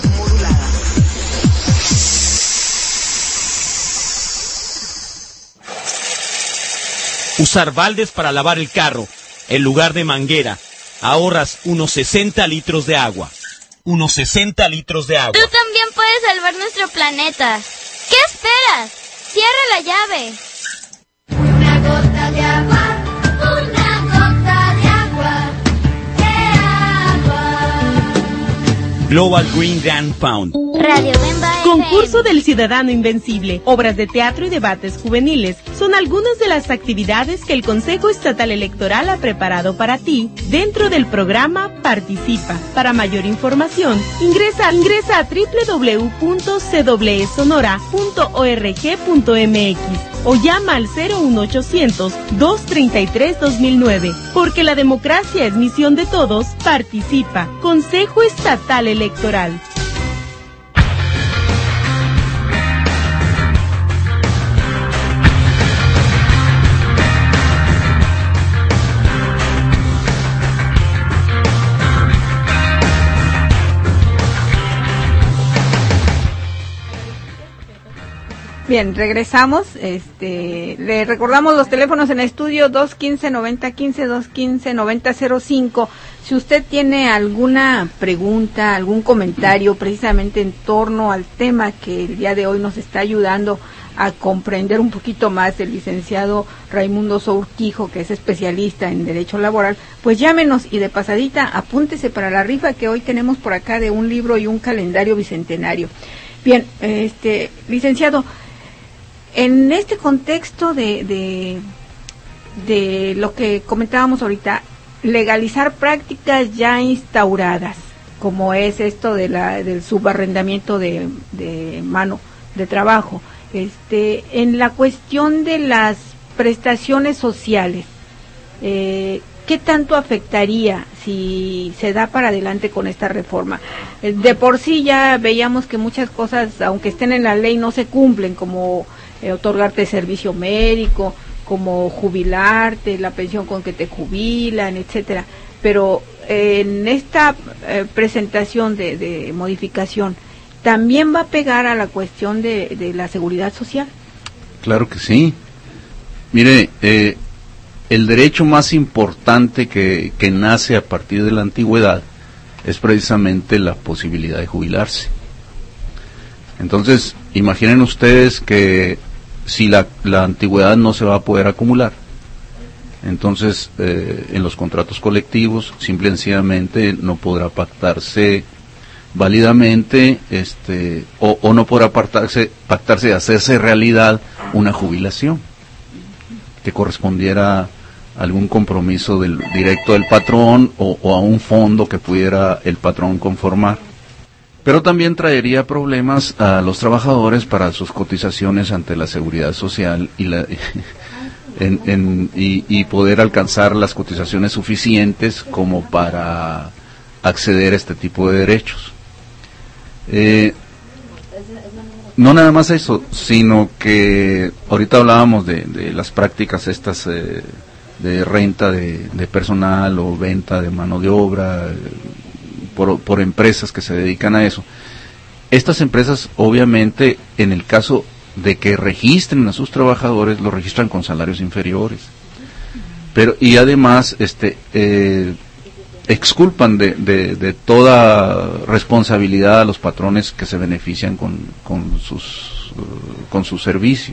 Usar baldes para lavar el carro en lugar de manguera. Ahorras unos sesenta litros de agua. Unos sesenta litros de agua. Tú también puedes salvar nuestro planeta. ¿Qué esperas? Cierra la llave. Una gota de agua, una gota de agua, de agua. Global Green Grand Pound. Radio Bemba. Concurso del Ciudadano Invencible, obras de teatro y debates juveniles son algunas de las actividades que el Consejo Estatal Electoral ha preparado para ti dentro del programa Participa. Para mayor información, ingresa, ingresa a doble u doble u doble u punto c w sonora punto org punto m x o llama al cero uno ochocientos, dos treinta y tres, dos mil nueve. Porque la democracia es misión de todos, participa. Consejo Estatal Electoral. Bien, regresamos. Este, le recordamos los teléfonos en estudio dos uno cinco, noventa quince, dos uno cinco, noventa cero cinco. Si usted tiene alguna pregunta, algún comentario precisamente en torno al tema que el día de hoy nos está ayudando a comprender un poquito más el licenciado Raimundo Sourquijo, que es especialista en Derecho Laboral, pues llámenos y de pasadita apúntese para la rifa que hoy tenemos por acá de un libro y un calendario bicentenario. Bien, este, licenciado, en este contexto de, de, de lo que comentábamos ahorita, legalizar prácticas ya instauradas, como es esto de la, del subarrendamiento de, de mano de trabajo, este, en la cuestión de las prestaciones sociales, eh, ¿qué tanto afectaría si se da para adelante con esta reforma? De por sí ya veíamos que muchas cosas, aunque estén en la ley, no se cumplen, como eh, otorgarte servicio médico, como jubilarte, la pensión con que te jubilan, etcétera. Pero eh, en esta eh, presentación de, de modificación, también va a pegar a la cuestión de, de la seguridad social. Claro que sí. Mire, eh, el derecho más importante que, que nace a partir de la antigüedad es precisamente la posibilidad de jubilarse. Entonces, imaginen ustedes que si la, la antigüedad no se va a poder acumular, entonces eh, en los contratos colectivos simple y sencillamente no podrá pactarse válidamente este o, o no podrá pactarse, pactarse hacerse realidad una jubilación que correspondiera a algún compromiso del directo del patrón o, o a un fondo que pudiera el patrón conformar. Pero también traería problemas a los trabajadores para sus cotizaciones ante la seguridad social y la en, en, y, y poder alcanzar las cotizaciones suficientes como para acceder a este tipo de derechos. Eh, no nada más eso, sino que ahorita hablábamos de, de las prácticas estas eh, de renta de, de personal o venta de mano de obra eh, por, por empresas que se dedican a eso. Estas empresas, obviamente, en el caso de que registren a sus trabajadores, lo registran con salarios inferiores. Pero y además, este, eh, exculpan de, de, de toda responsabilidad a los patrones que se benefician con, con sus uh, con sus servicios.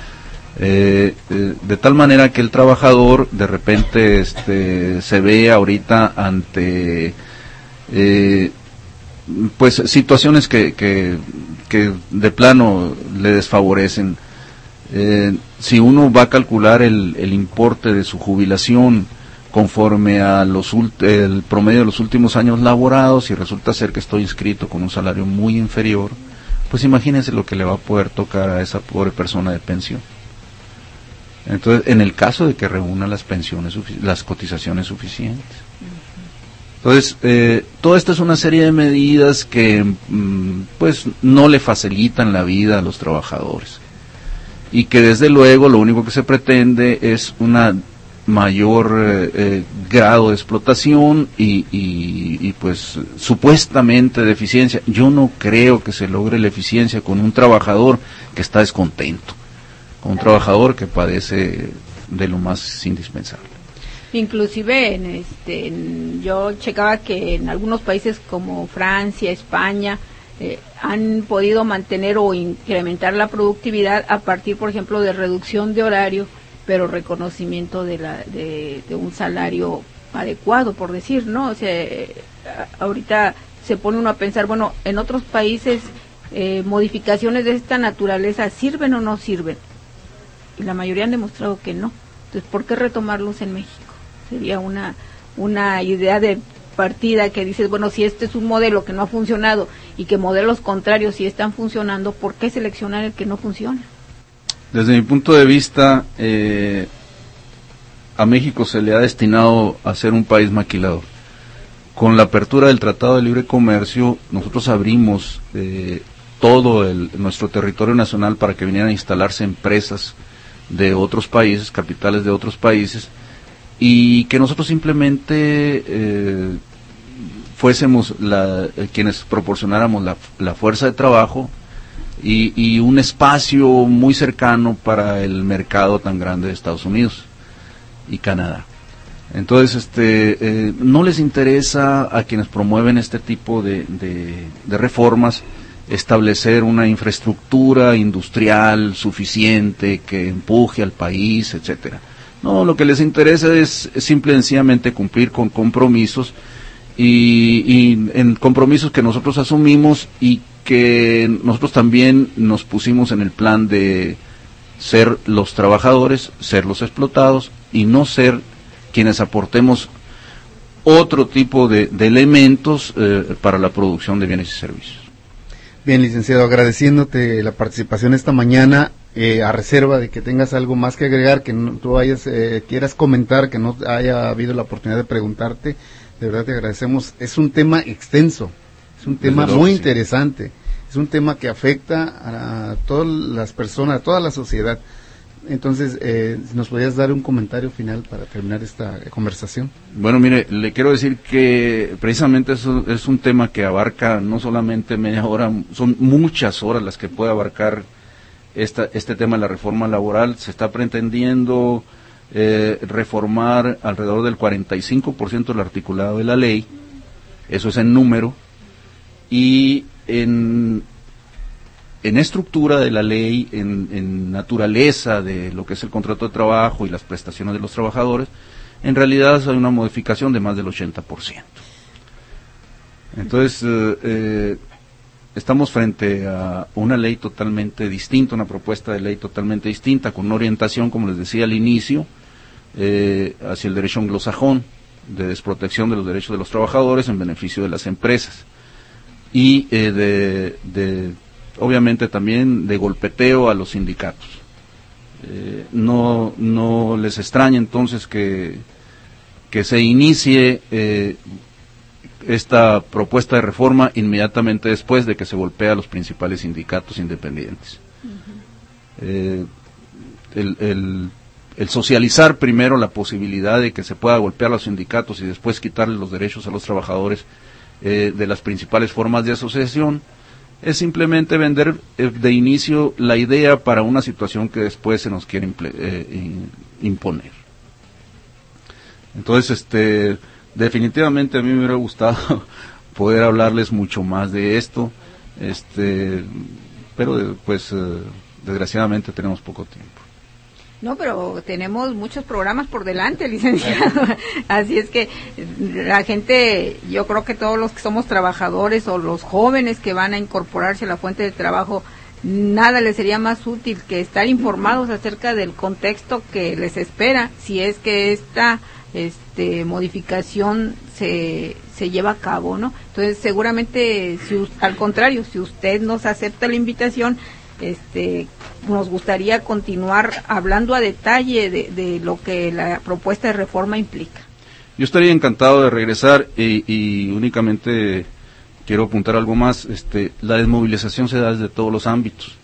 Eh, eh, de tal manera que el trabajador de repente este, se ve ahorita ante eh, pues situaciones que, que, que de plano le desfavorecen. Eh, si uno va a calcular el, el importe de su jubilación conforme a los el promedio de los últimos años laborados y resulta ser que estoy inscrito con un salario muy inferior, pues imagínense lo que le va a poder tocar a esa pobre persona de pensión. Entonces, en el caso de que reúna las pensiones, las cotizaciones suficientes. Entonces, eh, toda esta es una serie de medidas que, mm, pues, no le facilitan la vida a los trabajadores. Y que, desde luego, lo único que se pretende es una mayor eh, eh, grado de explotación y, y, y, pues, supuestamente de eficiencia. Yo no creo que se logre la eficiencia con un trabajador que está descontento, con un trabajador que padece de lo más indispensable. Inclusive en este en, yo checaba que en algunos países como Francia, España eh, han podido mantener o incrementar la productividad a partir, por ejemplo, de reducción de horario, pero reconocimiento de la de, de un salario adecuado, por decir, ¿no? O sea, eh, ahorita se pone uno a pensar, bueno, en otros países eh, modificaciones de esta naturaleza sirven o no sirven, y la mayoría han demostrado que no. Entonces, ¿por qué retomarlos en México? Sería una una idea de partida que dices, bueno, si este es un modelo que no ha funcionado y que modelos contrarios sí están funcionando, ¿por qué seleccionar el que no funciona? Desde mi punto de vista, eh, a México se le ha destinado a ser un país maquilador. Con la apertura del Tratado de Libre Comercio, nosotros abrimos eh, todo el, nuestro territorio nacional para que vinieran a instalarse empresas de otros países, capitales de otros países, y que nosotros simplemente eh, fuésemos la, eh, quienes proporcionáramos la, la fuerza de trabajo y, y un espacio muy cercano para el mercado tan grande de Estados Unidos y Canadá. Entonces, este, eh, no les interesa a quienes promueven este tipo de, de, de reformas establecer una infraestructura industrial suficiente que empuje al país, etcétera. No, lo que les interesa es, es simple y sencillamente cumplir con compromisos y, y en compromisos que nosotros asumimos y que nosotros también nos pusimos en el plan de ser los trabajadores, ser los explotados y no ser quienes aportemos otro tipo de, de elementos eh, para la producción de bienes y servicios. Bien, licenciado, agradeciéndote la participación esta mañana, eh, a reserva de que tengas algo más que agregar, que no, tú hayas, eh, quieras comentar, que no haya habido la oportunidad de preguntarte, de verdad te agradecemos. Es un tema extenso, es un tema muy sí. interesante, es un tema que afecta a todas las personas, a toda la sociedad. Entonces, eh, ¿nos podrías dar un comentario final para terminar esta conversación? Bueno, mire, le quiero decir que precisamente eso es un tema que abarca no solamente media hora, son muchas horas las que puede abarcar esta, este tema de la reforma laboral. Se está pretendiendo eh, reformar alrededor del cuarenta y cinco por ciento del articulado de la ley, eso es en número, y en... en estructura de la ley, en, en naturaleza de lo que es el contrato de trabajo y las prestaciones de los trabajadores, en realidad hay una modificación de más del ochenta por ciento. Entonces, eh, eh, estamos frente a una ley totalmente distinta, una propuesta de ley totalmente distinta, con una orientación, como les decía al inicio, eh, hacia el derecho anglosajón, de desprotección de los derechos de los trabajadores en beneficio de las empresas, y eh, de... de obviamente también de golpeteo a los sindicatos. Eh, no, no les extraña entonces que, que se inicie eh, esta propuesta de reforma inmediatamente después de que se golpea a los principales sindicatos independientes. Uh-huh. Eh, el, el, el socializar primero la posibilidad de que se pueda golpear a los sindicatos y después quitarle los derechos a los trabajadores eh, de las principales formas de asociación, es simplemente vender eh, de inicio la idea para una situación que después se nos quiere imple- eh, imponer. Entonces, este, definitivamente a mí me hubiera gustado poder hablarles mucho más de esto, este, pero pues eh, desgraciadamente tenemos poco tiempo. No, pero tenemos muchos programas por delante, licenciado. Así es que la gente, yo creo que todos los que somos trabajadores o los jóvenes que van a incorporarse a la fuente de trabajo, nada les sería más útil que estar informados acerca del contexto que les espera si es que esta este, modificación se, se lleva a cabo, ¿no? Entonces, seguramente, si al contrario, si usted nos acepta la invitación, este nos gustaría continuar hablando a detalle de, de lo que la propuesta de reforma implica. Yo estaría encantado de regresar y, y únicamente quiero apuntar algo más. Este, la desmovilización se da desde todos los ámbitos.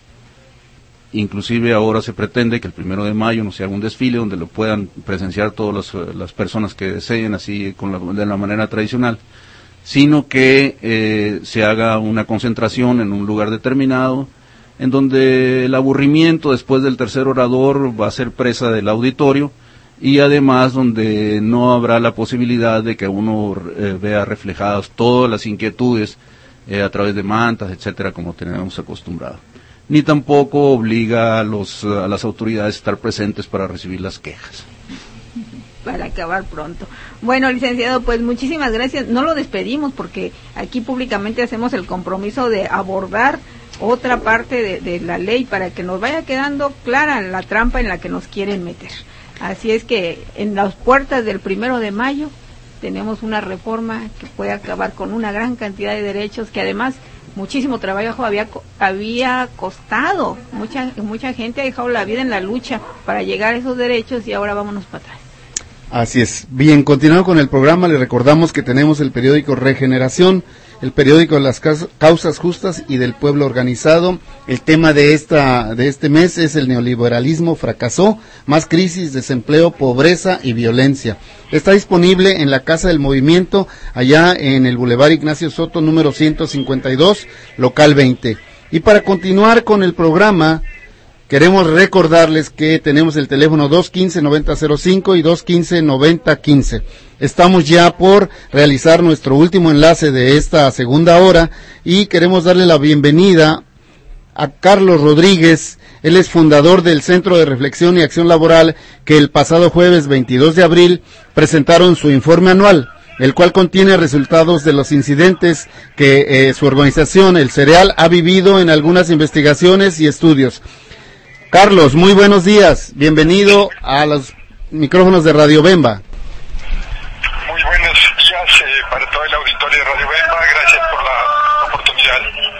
Inclusive ahora se pretende que el primero de mayo no se haga un desfile donde lo puedan presenciar todas las, las personas que deseen, así con la, de la manera tradicional, sino que eh, se haga una concentración en un lugar determinado, en donde el aburrimiento después del tercer orador va a ser presa del auditorio, y además donde no habrá la posibilidad de que uno eh, vea reflejadas todas las inquietudes eh, a través de mantas, etcétera, como tenemos acostumbrado. Ni tampoco obliga a, los, a las autoridades a estar presentes para recibir las quejas. Para acabar pronto. Bueno, licenciado, pues muchísimas gracias. No lo despedimos porque aquí públicamente hacemos el compromiso de abordar otra parte de, de la ley para que nos vaya quedando clara la trampa en la que nos quieren meter. Así es que en las puertas del primero de mayo tenemos una reforma que puede acabar con una gran cantidad de derechos que además muchísimo trabajo había había costado. Mucha mucha gente ha dejado la vida en la lucha para llegar a esos derechos y ahora vámonos para atrás. Así es. Bien, continuando con el programa, le recordamos que tenemos el periódico Regeneración, el periódico de las causas justas y del pueblo organizado. El tema de esta de este mes es el neoliberalismo fracasó, más crisis, desempleo, pobreza y violencia. Está disponible en la Casa del Movimiento, allá en el Boulevard Ignacio Soto, número ciento cincuenta y dos, local veinte. Y para continuar con el programa, queremos recordarles que tenemos el teléfono dos uno cinco, nueve cero cero cinco y dos uno cinco, nueve cero uno cinco. Estamos ya por realizar nuestro último enlace de esta segunda hora y queremos darle la bienvenida a Carlos Rodríguez. Él es fundador del Centro de Reflexión y Acción Laboral, que el pasado jueves veintidós de abril presentaron su informe anual, el cual contiene resultados de los incidentes que eh, su organización, el Cereal, ha vivido en algunas investigaciones y estudios. Carlos, muy buenos días, bienvenido a los micrófonos de Radio Bemba. Muy buenos días eh, para todo el auditorio de Radio Bemba, gracias por la oportunidad.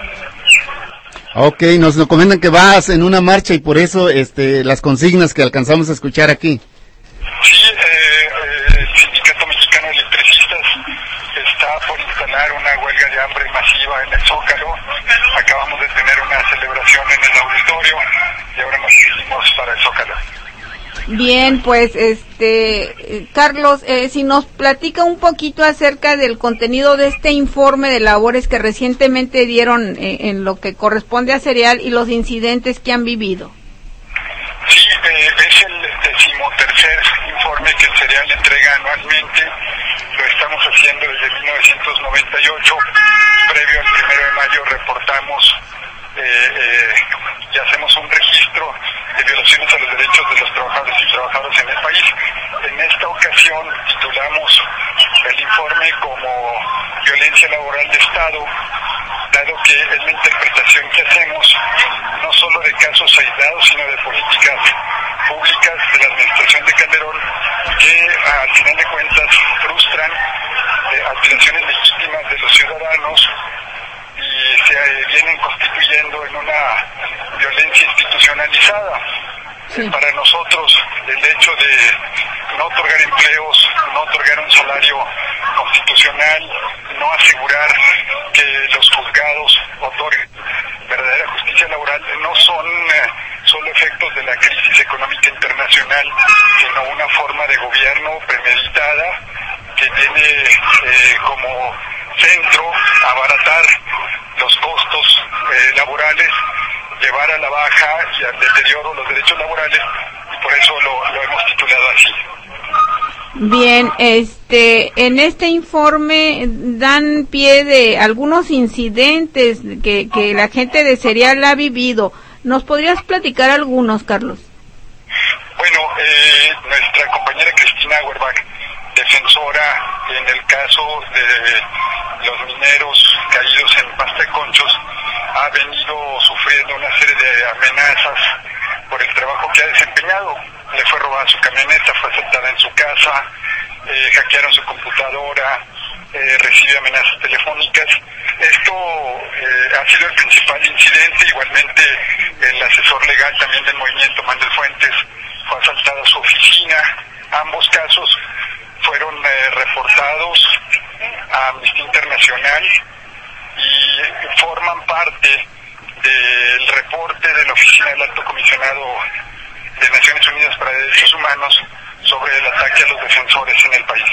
Ok, nos, nos comentan que vas en una marcha y por eso este, las consignas que alcanzamos a escuchar aquí. Sí, eh, eh, el Sindicato Mexicano de Electricistas está por instalar una huelga de hambre masiva en el Zócalo. Acabamos de tener una celebración en el auditorio y ahora nos dirigimos para el Zócalo. Bien, pues este Carlos, eh, si nos platica un poquito acerca del contenido de este informe de labores que recientemente dieron eh, en lo que corresponde a Cereal y los incidentes que han vivido. Sí, eh, es el decimotercer informe que el Cereal entrega anualmente. Lo estamos haciendo desde mil novecientos noventa y ocho. Previo al primero de mayo reportamos eh, eh, y hacemos un registro de violaciones a los derechos de los trabajadores y trabajadoras en el país. En esta ocasión titulamos el informe como violencia laboral de Estado, dado que es la interpretación que hacemos no solo de casos aislados, sino de políticas públicas de la administración de Calderón, que al final de cuentas frustran eh, aspiraciones legítimas de los ciudadanos y se eh, vienen constituyendo en una violencia institucionalizada. Sí. Para nosotros el hecho de no otorgar empleos, no otorgar un salario constitucional, no asegurar que los juzgados otorguen verdadera justicia laboral, no son eh, solo efectos de la crisis económica internacional, sino una forma de gobierno premeditada que tiene eh, como centro abaratar los costos eh, laborales, llevar a la baja y al deterioro los derechos laborales, y por eso lo, lo hemos titulado así. Bien, este, en este informe dan pie de algunos incidentes que, que la gente de Cereal ha vivido. ¿Nos podrías platicar algunos, Carlos? Bueno, eh, nuestra compañera Cristina Auerbach, defensora en el caso de los mineros caídos en Pasta de Conchos, ha venido sufriendo una serie de amenazas por el trabajo que ha desempeñado. Le fue robada su camioneta, fue asaltada en su casa, eh, hackearon su computadora, eh, recibe amenazas telefónicas. Esto eh, ha sido el principal incidente. Igualmente el asesor legal también del movimiento, Manuel Fuentes, fue asaltada su oficina. Ambos casos fueron eh, reportados a Amnistía Internacional y forman parte del reporte de la Oficina del Alto Comisionado de Naciones Unidas para Derechos Humanos sobre el ataque a los defensores en el país.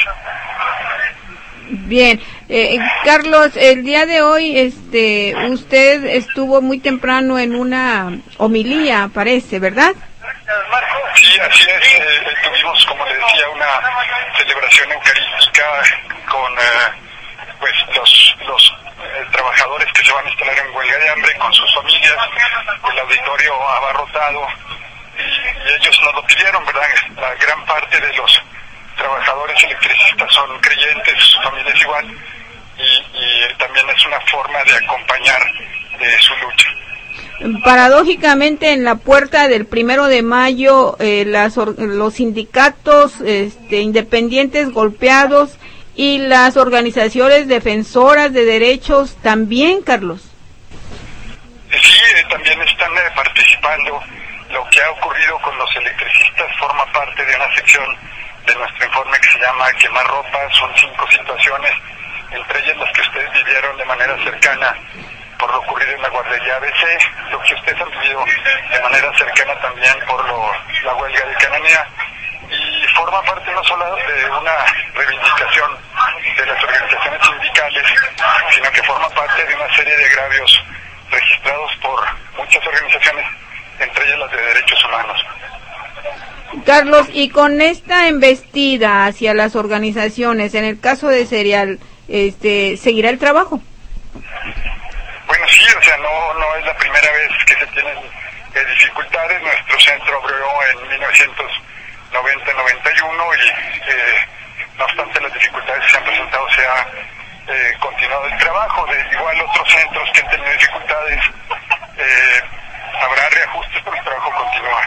Bien, eh, Carlos, el día de hoy este, usted estuvo muy temprano en una homilía, parece, ¿verdad? Sí, así es. Eh, tuvimos, como le decía, una celebración eucarística con eh, pues los los eh, trabajadores que se van a instalar en huelga de hambre con sus familias, el auditorio abarrotado, y, y ellos nos lo pidieron, ¿verdad? La gran parte de los trabajadores electricistas son creyentes, su familia es igual, y, y también es una forma de acompañar eh, su lucha. Paradójicamente, en la puerta del primero de mayo, eh, las, los sindicatos este, independientes golpeados y las organizaciones defensoras de derechos también, Carlos. Sí, eh, también están eh, participando. Lo que ha ocurrido con los electricistas forma parte de una sección de nuestro informe que se llama Quemar Ropa. Son cinco situaciones, entre ellas las que ustedes vivieron de manera cercana por lo ocurrido en la guardería A B C, lo que ustedes han vivido de manera cercana también por lo, la huelga de Cananea, y forma parte no solo de una reivindicación de las organizaciones sindicales, sino que forma parte de una serie de agravios registrados por muchas organizaciones, entre ellas las de derechos humanos. Carlos, y con esta embestida hacia las organizaciones, en el caso de Cereal, este, ¿seguirá el trabajo? Bueno, sí, o sea, no no es la primera vez que se tienen eh, dificultades. Nuestro centro abrió en mil novecientos noventa noventa y uno y eh, no obstante las dificultades que se han presentado, se ha eh, continuado el trabajo. De igual otros centros que han tenido dificultades, eh, habrá reajustes, pero el trabajo continúa.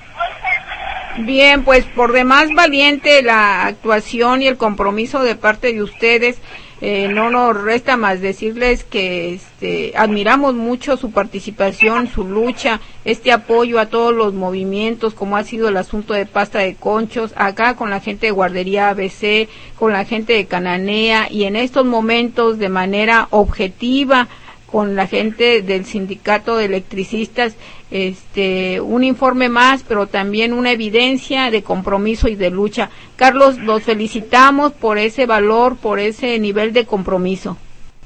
Bien, pues por demás valiente la actuación y el compromiso de parte de ustedes. Eh, no nos resta más decirles que este, admiramos mucho su participación, su lucha, este apoyo a todos los movimientos, como ha sido el asunto de Pasta de Conchos, acá con la gente de guardería A B C, con la gente de Cananea, y en estos momentos de manera objetiva con la gente del sindicato de electricistas, este, un informe más, pero también una evidencia de compromiso y de lucha. Carlos, los felicitamos por ese valor, por ese nivel de compromiso.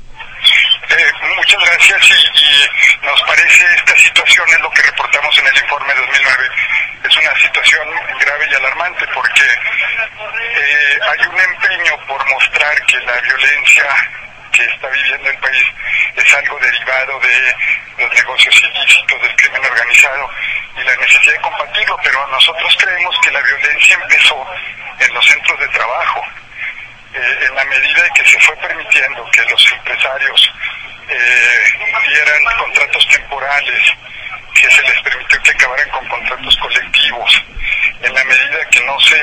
Eh, muchas gracias y, y nos parece esta situación es lo que reportamos en el informe dos mil nueve. Es una situación grave y alarmante porque eh, hay un empeño por mostrar que la violencia que está viviendo el país es algo derivado de los negocios ilícitos, del crimen organizado y la necesidad de combatirlo, pero nosotros creemos que la violencia empezó en los centros de trabajo. Eh, en la medida de que se fue permitiendo que los empresarios eh, dieran contratos temporales, que se les permitió que acabaran con contratos colectivos, en la medida que no se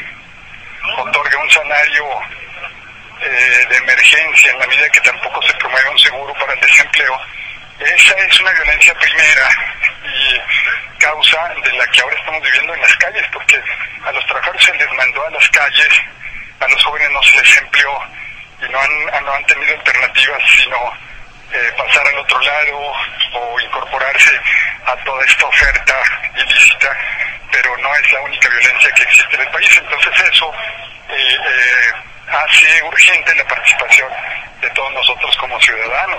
otorga un salario eh, de emergencia, en la medida que tampoco se promueve un seguro para el desempleo, esa es una violencia primera y causa de la que ahora estamos viviendo en las calles, porque a los trabajadores se les mandó a las calles, a los jóvenes no se les empleó y no han, no han tenido alternativas sino eh, pasar al otro lado o incorporarse a toda esta oferta ilícita, pero no es la única violencia que existe en el país. Entonces eso eh, eh, hace urgente la participación de todos nosotros como ciudadanos.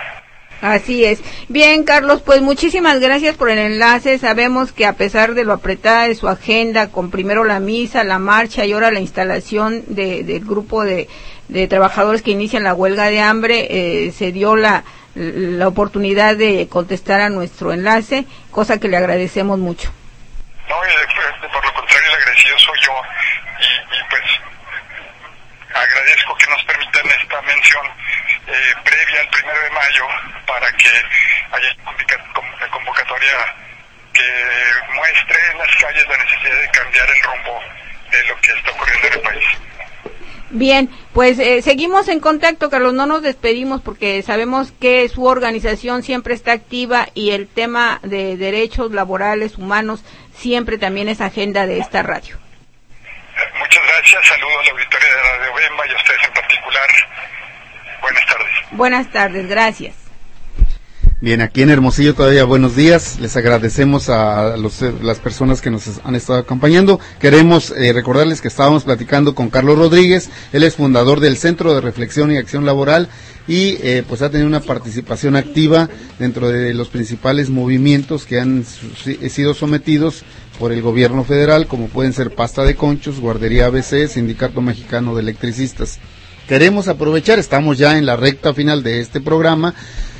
Así es. Bien, Carlos, pues muchísimas gracias por el enlace. Sabemos que a pesar de lo apretada de su agenda, con primero la misa, la marcha y ahora la instalación de, del grupo de, de trabajadores que inician la huelga de hambre, eh, se dio la, la oportunidad de contestar a nuestro enlace, cosa que le agradecemos mucho. No, eh, por lo contrario, el agradecido soy yo y, y pues agradezco que nos permitan esta mención eh, previa al primero de mayo para que haya una convocatoria que muestre en las calles la necesidad de cambiar el rumbo de lo que está ocurriendo en el país. Bien, pues eh, seguimos en contacto, Carlos, no nos despedimos porque sabemos que su organización siempre está activa y el tema de derechos laborales humanos siempre también es agenda de esta radio. Muchas gracias, saludo a la auditoría de Radio Bemba y a ustedes en particular. Buenas tardes. Buenas tardes, gracias. Bien, aquí en Hermosillo todavía buenos días, les agradecemos a los, las personas que nos han estado acompañando. Queremos eh, recordarles que estábamos platicando con Carlos Rodríguez, él es fundador del Centro de Reflexión y Acción Laboral y eh, pues ha tenido una participación activa dentro de los principales movimientos que han su, sido sometidos por el gobierno federal, como pueden ser Pasta de Conchos, Guardería A B C, Sindicato Mexicano de Electricistas. Queremos aprovechar, estamos ya en la recta final de este programa,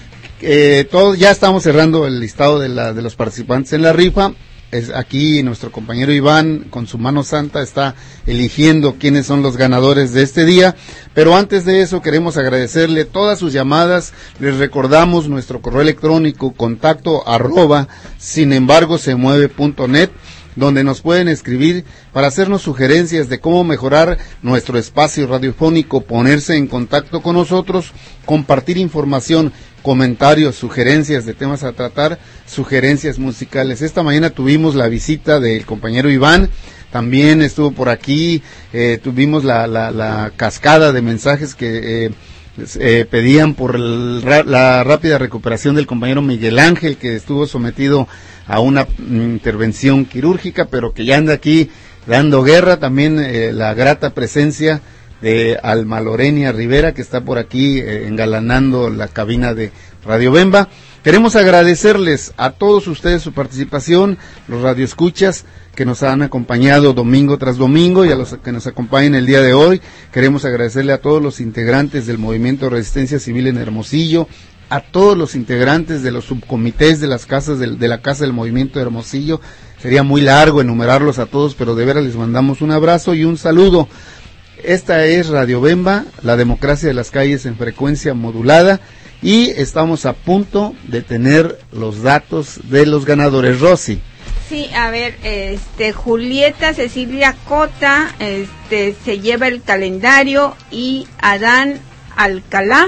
eh, todos ya estamos cerrando el listado de, la, de los participantes en la rifa. Es aquí nuestro compañero Iván con su mano santa está eligiendo quiénes son los ganadores de este día, pero antes de eso queremos agradecerle todas sus llamadas. Les recordamos nuestro correo electrónico contacto arroba sin embargo se mueve punto net, donde nos pueden escribir para hacernos sugerencias de cómo mejorar nuestro espacio radiofónico, ponerse en contacto con nosotros, compartir información, comentarios, sugerencias de temas a tratar, sugerencias musicales. Esta mañana tuvimos la visita del compañero Iván, también estuvo por aquí, eh, tuvimos la, la, la cascada de mensajes que eh, eh, pedían por el, la rápida recuperación del compañero Miguel Ángel, que estuvo sometido a una mm, intervención quirúrgica, pero que ya anda aquí dando guerra. También eh, la grata presencia de Alma Lorenia Rivera, que está por aquí eh, engalanando la cabina de Radio Bemba. Queremos agradecerles a todos ustedes su participación, los radioescuchas que nos han acompañado domingo tras domingo y a los que nos acompañan el día de hoy. Queremos agradecerle a todos los integrantes del Movimiento de Resistencia Civil en Hermosillo, a todos los integrantes de los subcomités de las casas de, de la Casa del Movimiento de Hermosillo. Sería muy largo enumerarlos a todos, pero de veras les mandamos un abrazo y un saludo. Esta es Radio Bemba, la democracia de las calles en frecuencia modulada, y estamos a punto de tener los datos de los ganadores. Rosy. Sí, a ver, este Julieta Cecilia Cota, este se lleva el calendario, y Adán Alcalá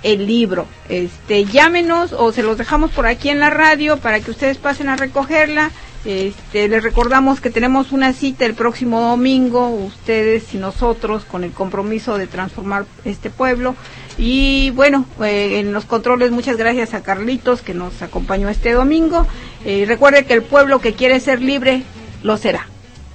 el libro. Este, llámenos o se los dejamos por aquí en la radio para que ustedes pasen a recogerla. Este, les recordamos que tenemos una cita el próximo domingo, ustedes y nosotros, con el compromiso de transformar este pueblo. Y bueno, eh, en los controles, muchas gracias a Carlitos, que nos acompañó este domingo. Eh, recuerde que el pueblo que quiere ser libre, lo será.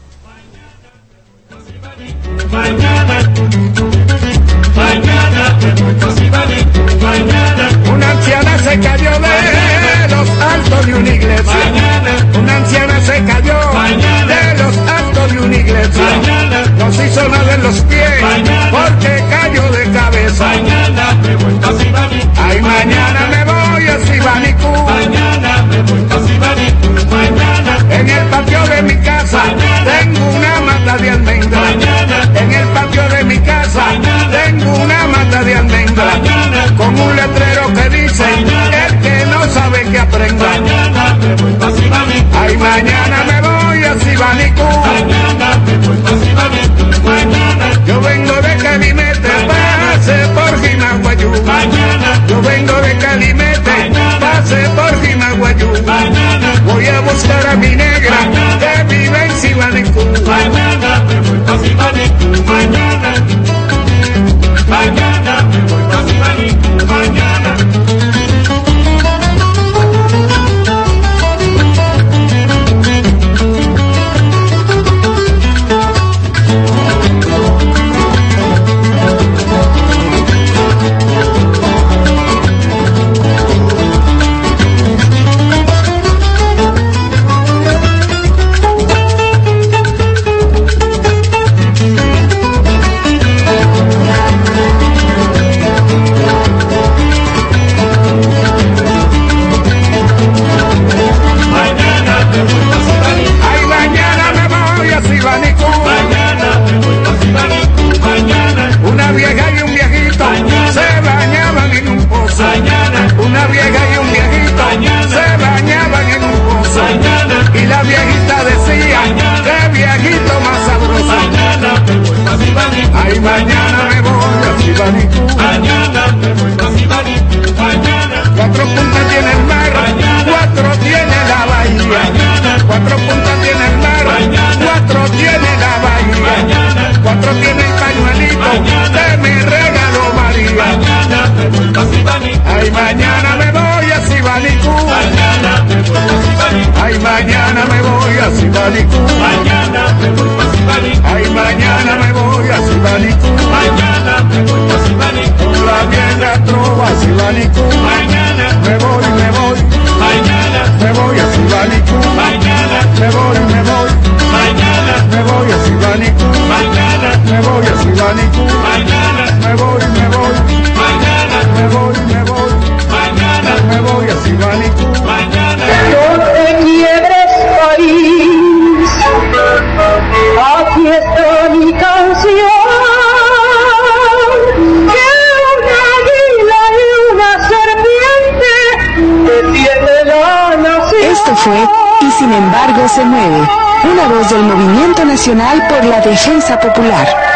Mañana, mañana, mañana, una anciana se cayó de los altos de una iglesia. Mañana, una anciana se cayó mañana, de los altos de una iglesia. Mañana, no se hizo nada en los pies mañana, porque cayó de cabeza. Mañana me voy a Sibanicú. Ay, mañana me voy a Sibanicú. Mañana me voy a Sibanicú. Mañana, en el patio de mi casa mañana, tengo una mata de almendra. Mañana, en el patio de mi casa mañana, tengo una mata de almendra. Mañana, con un letrero que dice mañana, el que no sabe que aprenda. Mañana me voy a Sibanicú. Ay, mañana me voy a Sibanicú. Mañana me voy a Sibanicú. Mañana, yo vengo de Calimete, pase por Jimaguayú. Mañana, yo vengo de Calimete, mañana, pase por Jimaguayú. Mañana, voy a buscar a mi negra mañana, que vive en Sibanicú. Mañana me voy a Sibanicú. Mañana, mañana me voy a Sibanicú. Mañana. Una vieja y un viejito mañana, se bañaban en un pozo. Mañana, y la viejita decía, mañana, qué viejito más sabroso. Mañana me voy a Sibanicú. Ay, mañana me voy a Sibanicú. Mañana me voy a Sibanicú. Mañana, cuatro puntas tiene el mar, mañana, cuatro tiene la bahía. Mañana, cuatro puntas tiene el mar, mañana, cuatro tiene la bahía. Mañana, cuatro tiene el pañuelito mañana, que me regaló María. Mañana me voy a Sibanicú. Ay, mañana me voy a Sibanicú. Mañana me voy a Sibanicú. Ay, mañana me voy a Sibanicú. Mañana me voy a Sibanicú. Ay, mañana me voy a Sibanicú. Mañana me voy a Sibanicú. Con la vieja trova Sibanicú. Mañana me voy, me voy. Mañana me voy a Sibanicú. Mañana me voy, me voy. Mañana me voy a Sibanicú. Mañana me voy a Sibanicú. Mañana me voy, me voy. Mañana me voy, me voy. Mañana me voy a Sibanicú. Mañana no te quiebres, país, aquí está mi canción, que una águila y una serpiente defiende la nación. Esto fue Y sin embargo se mueve, una voz del Movimiento Nacional por la Defensa Popular.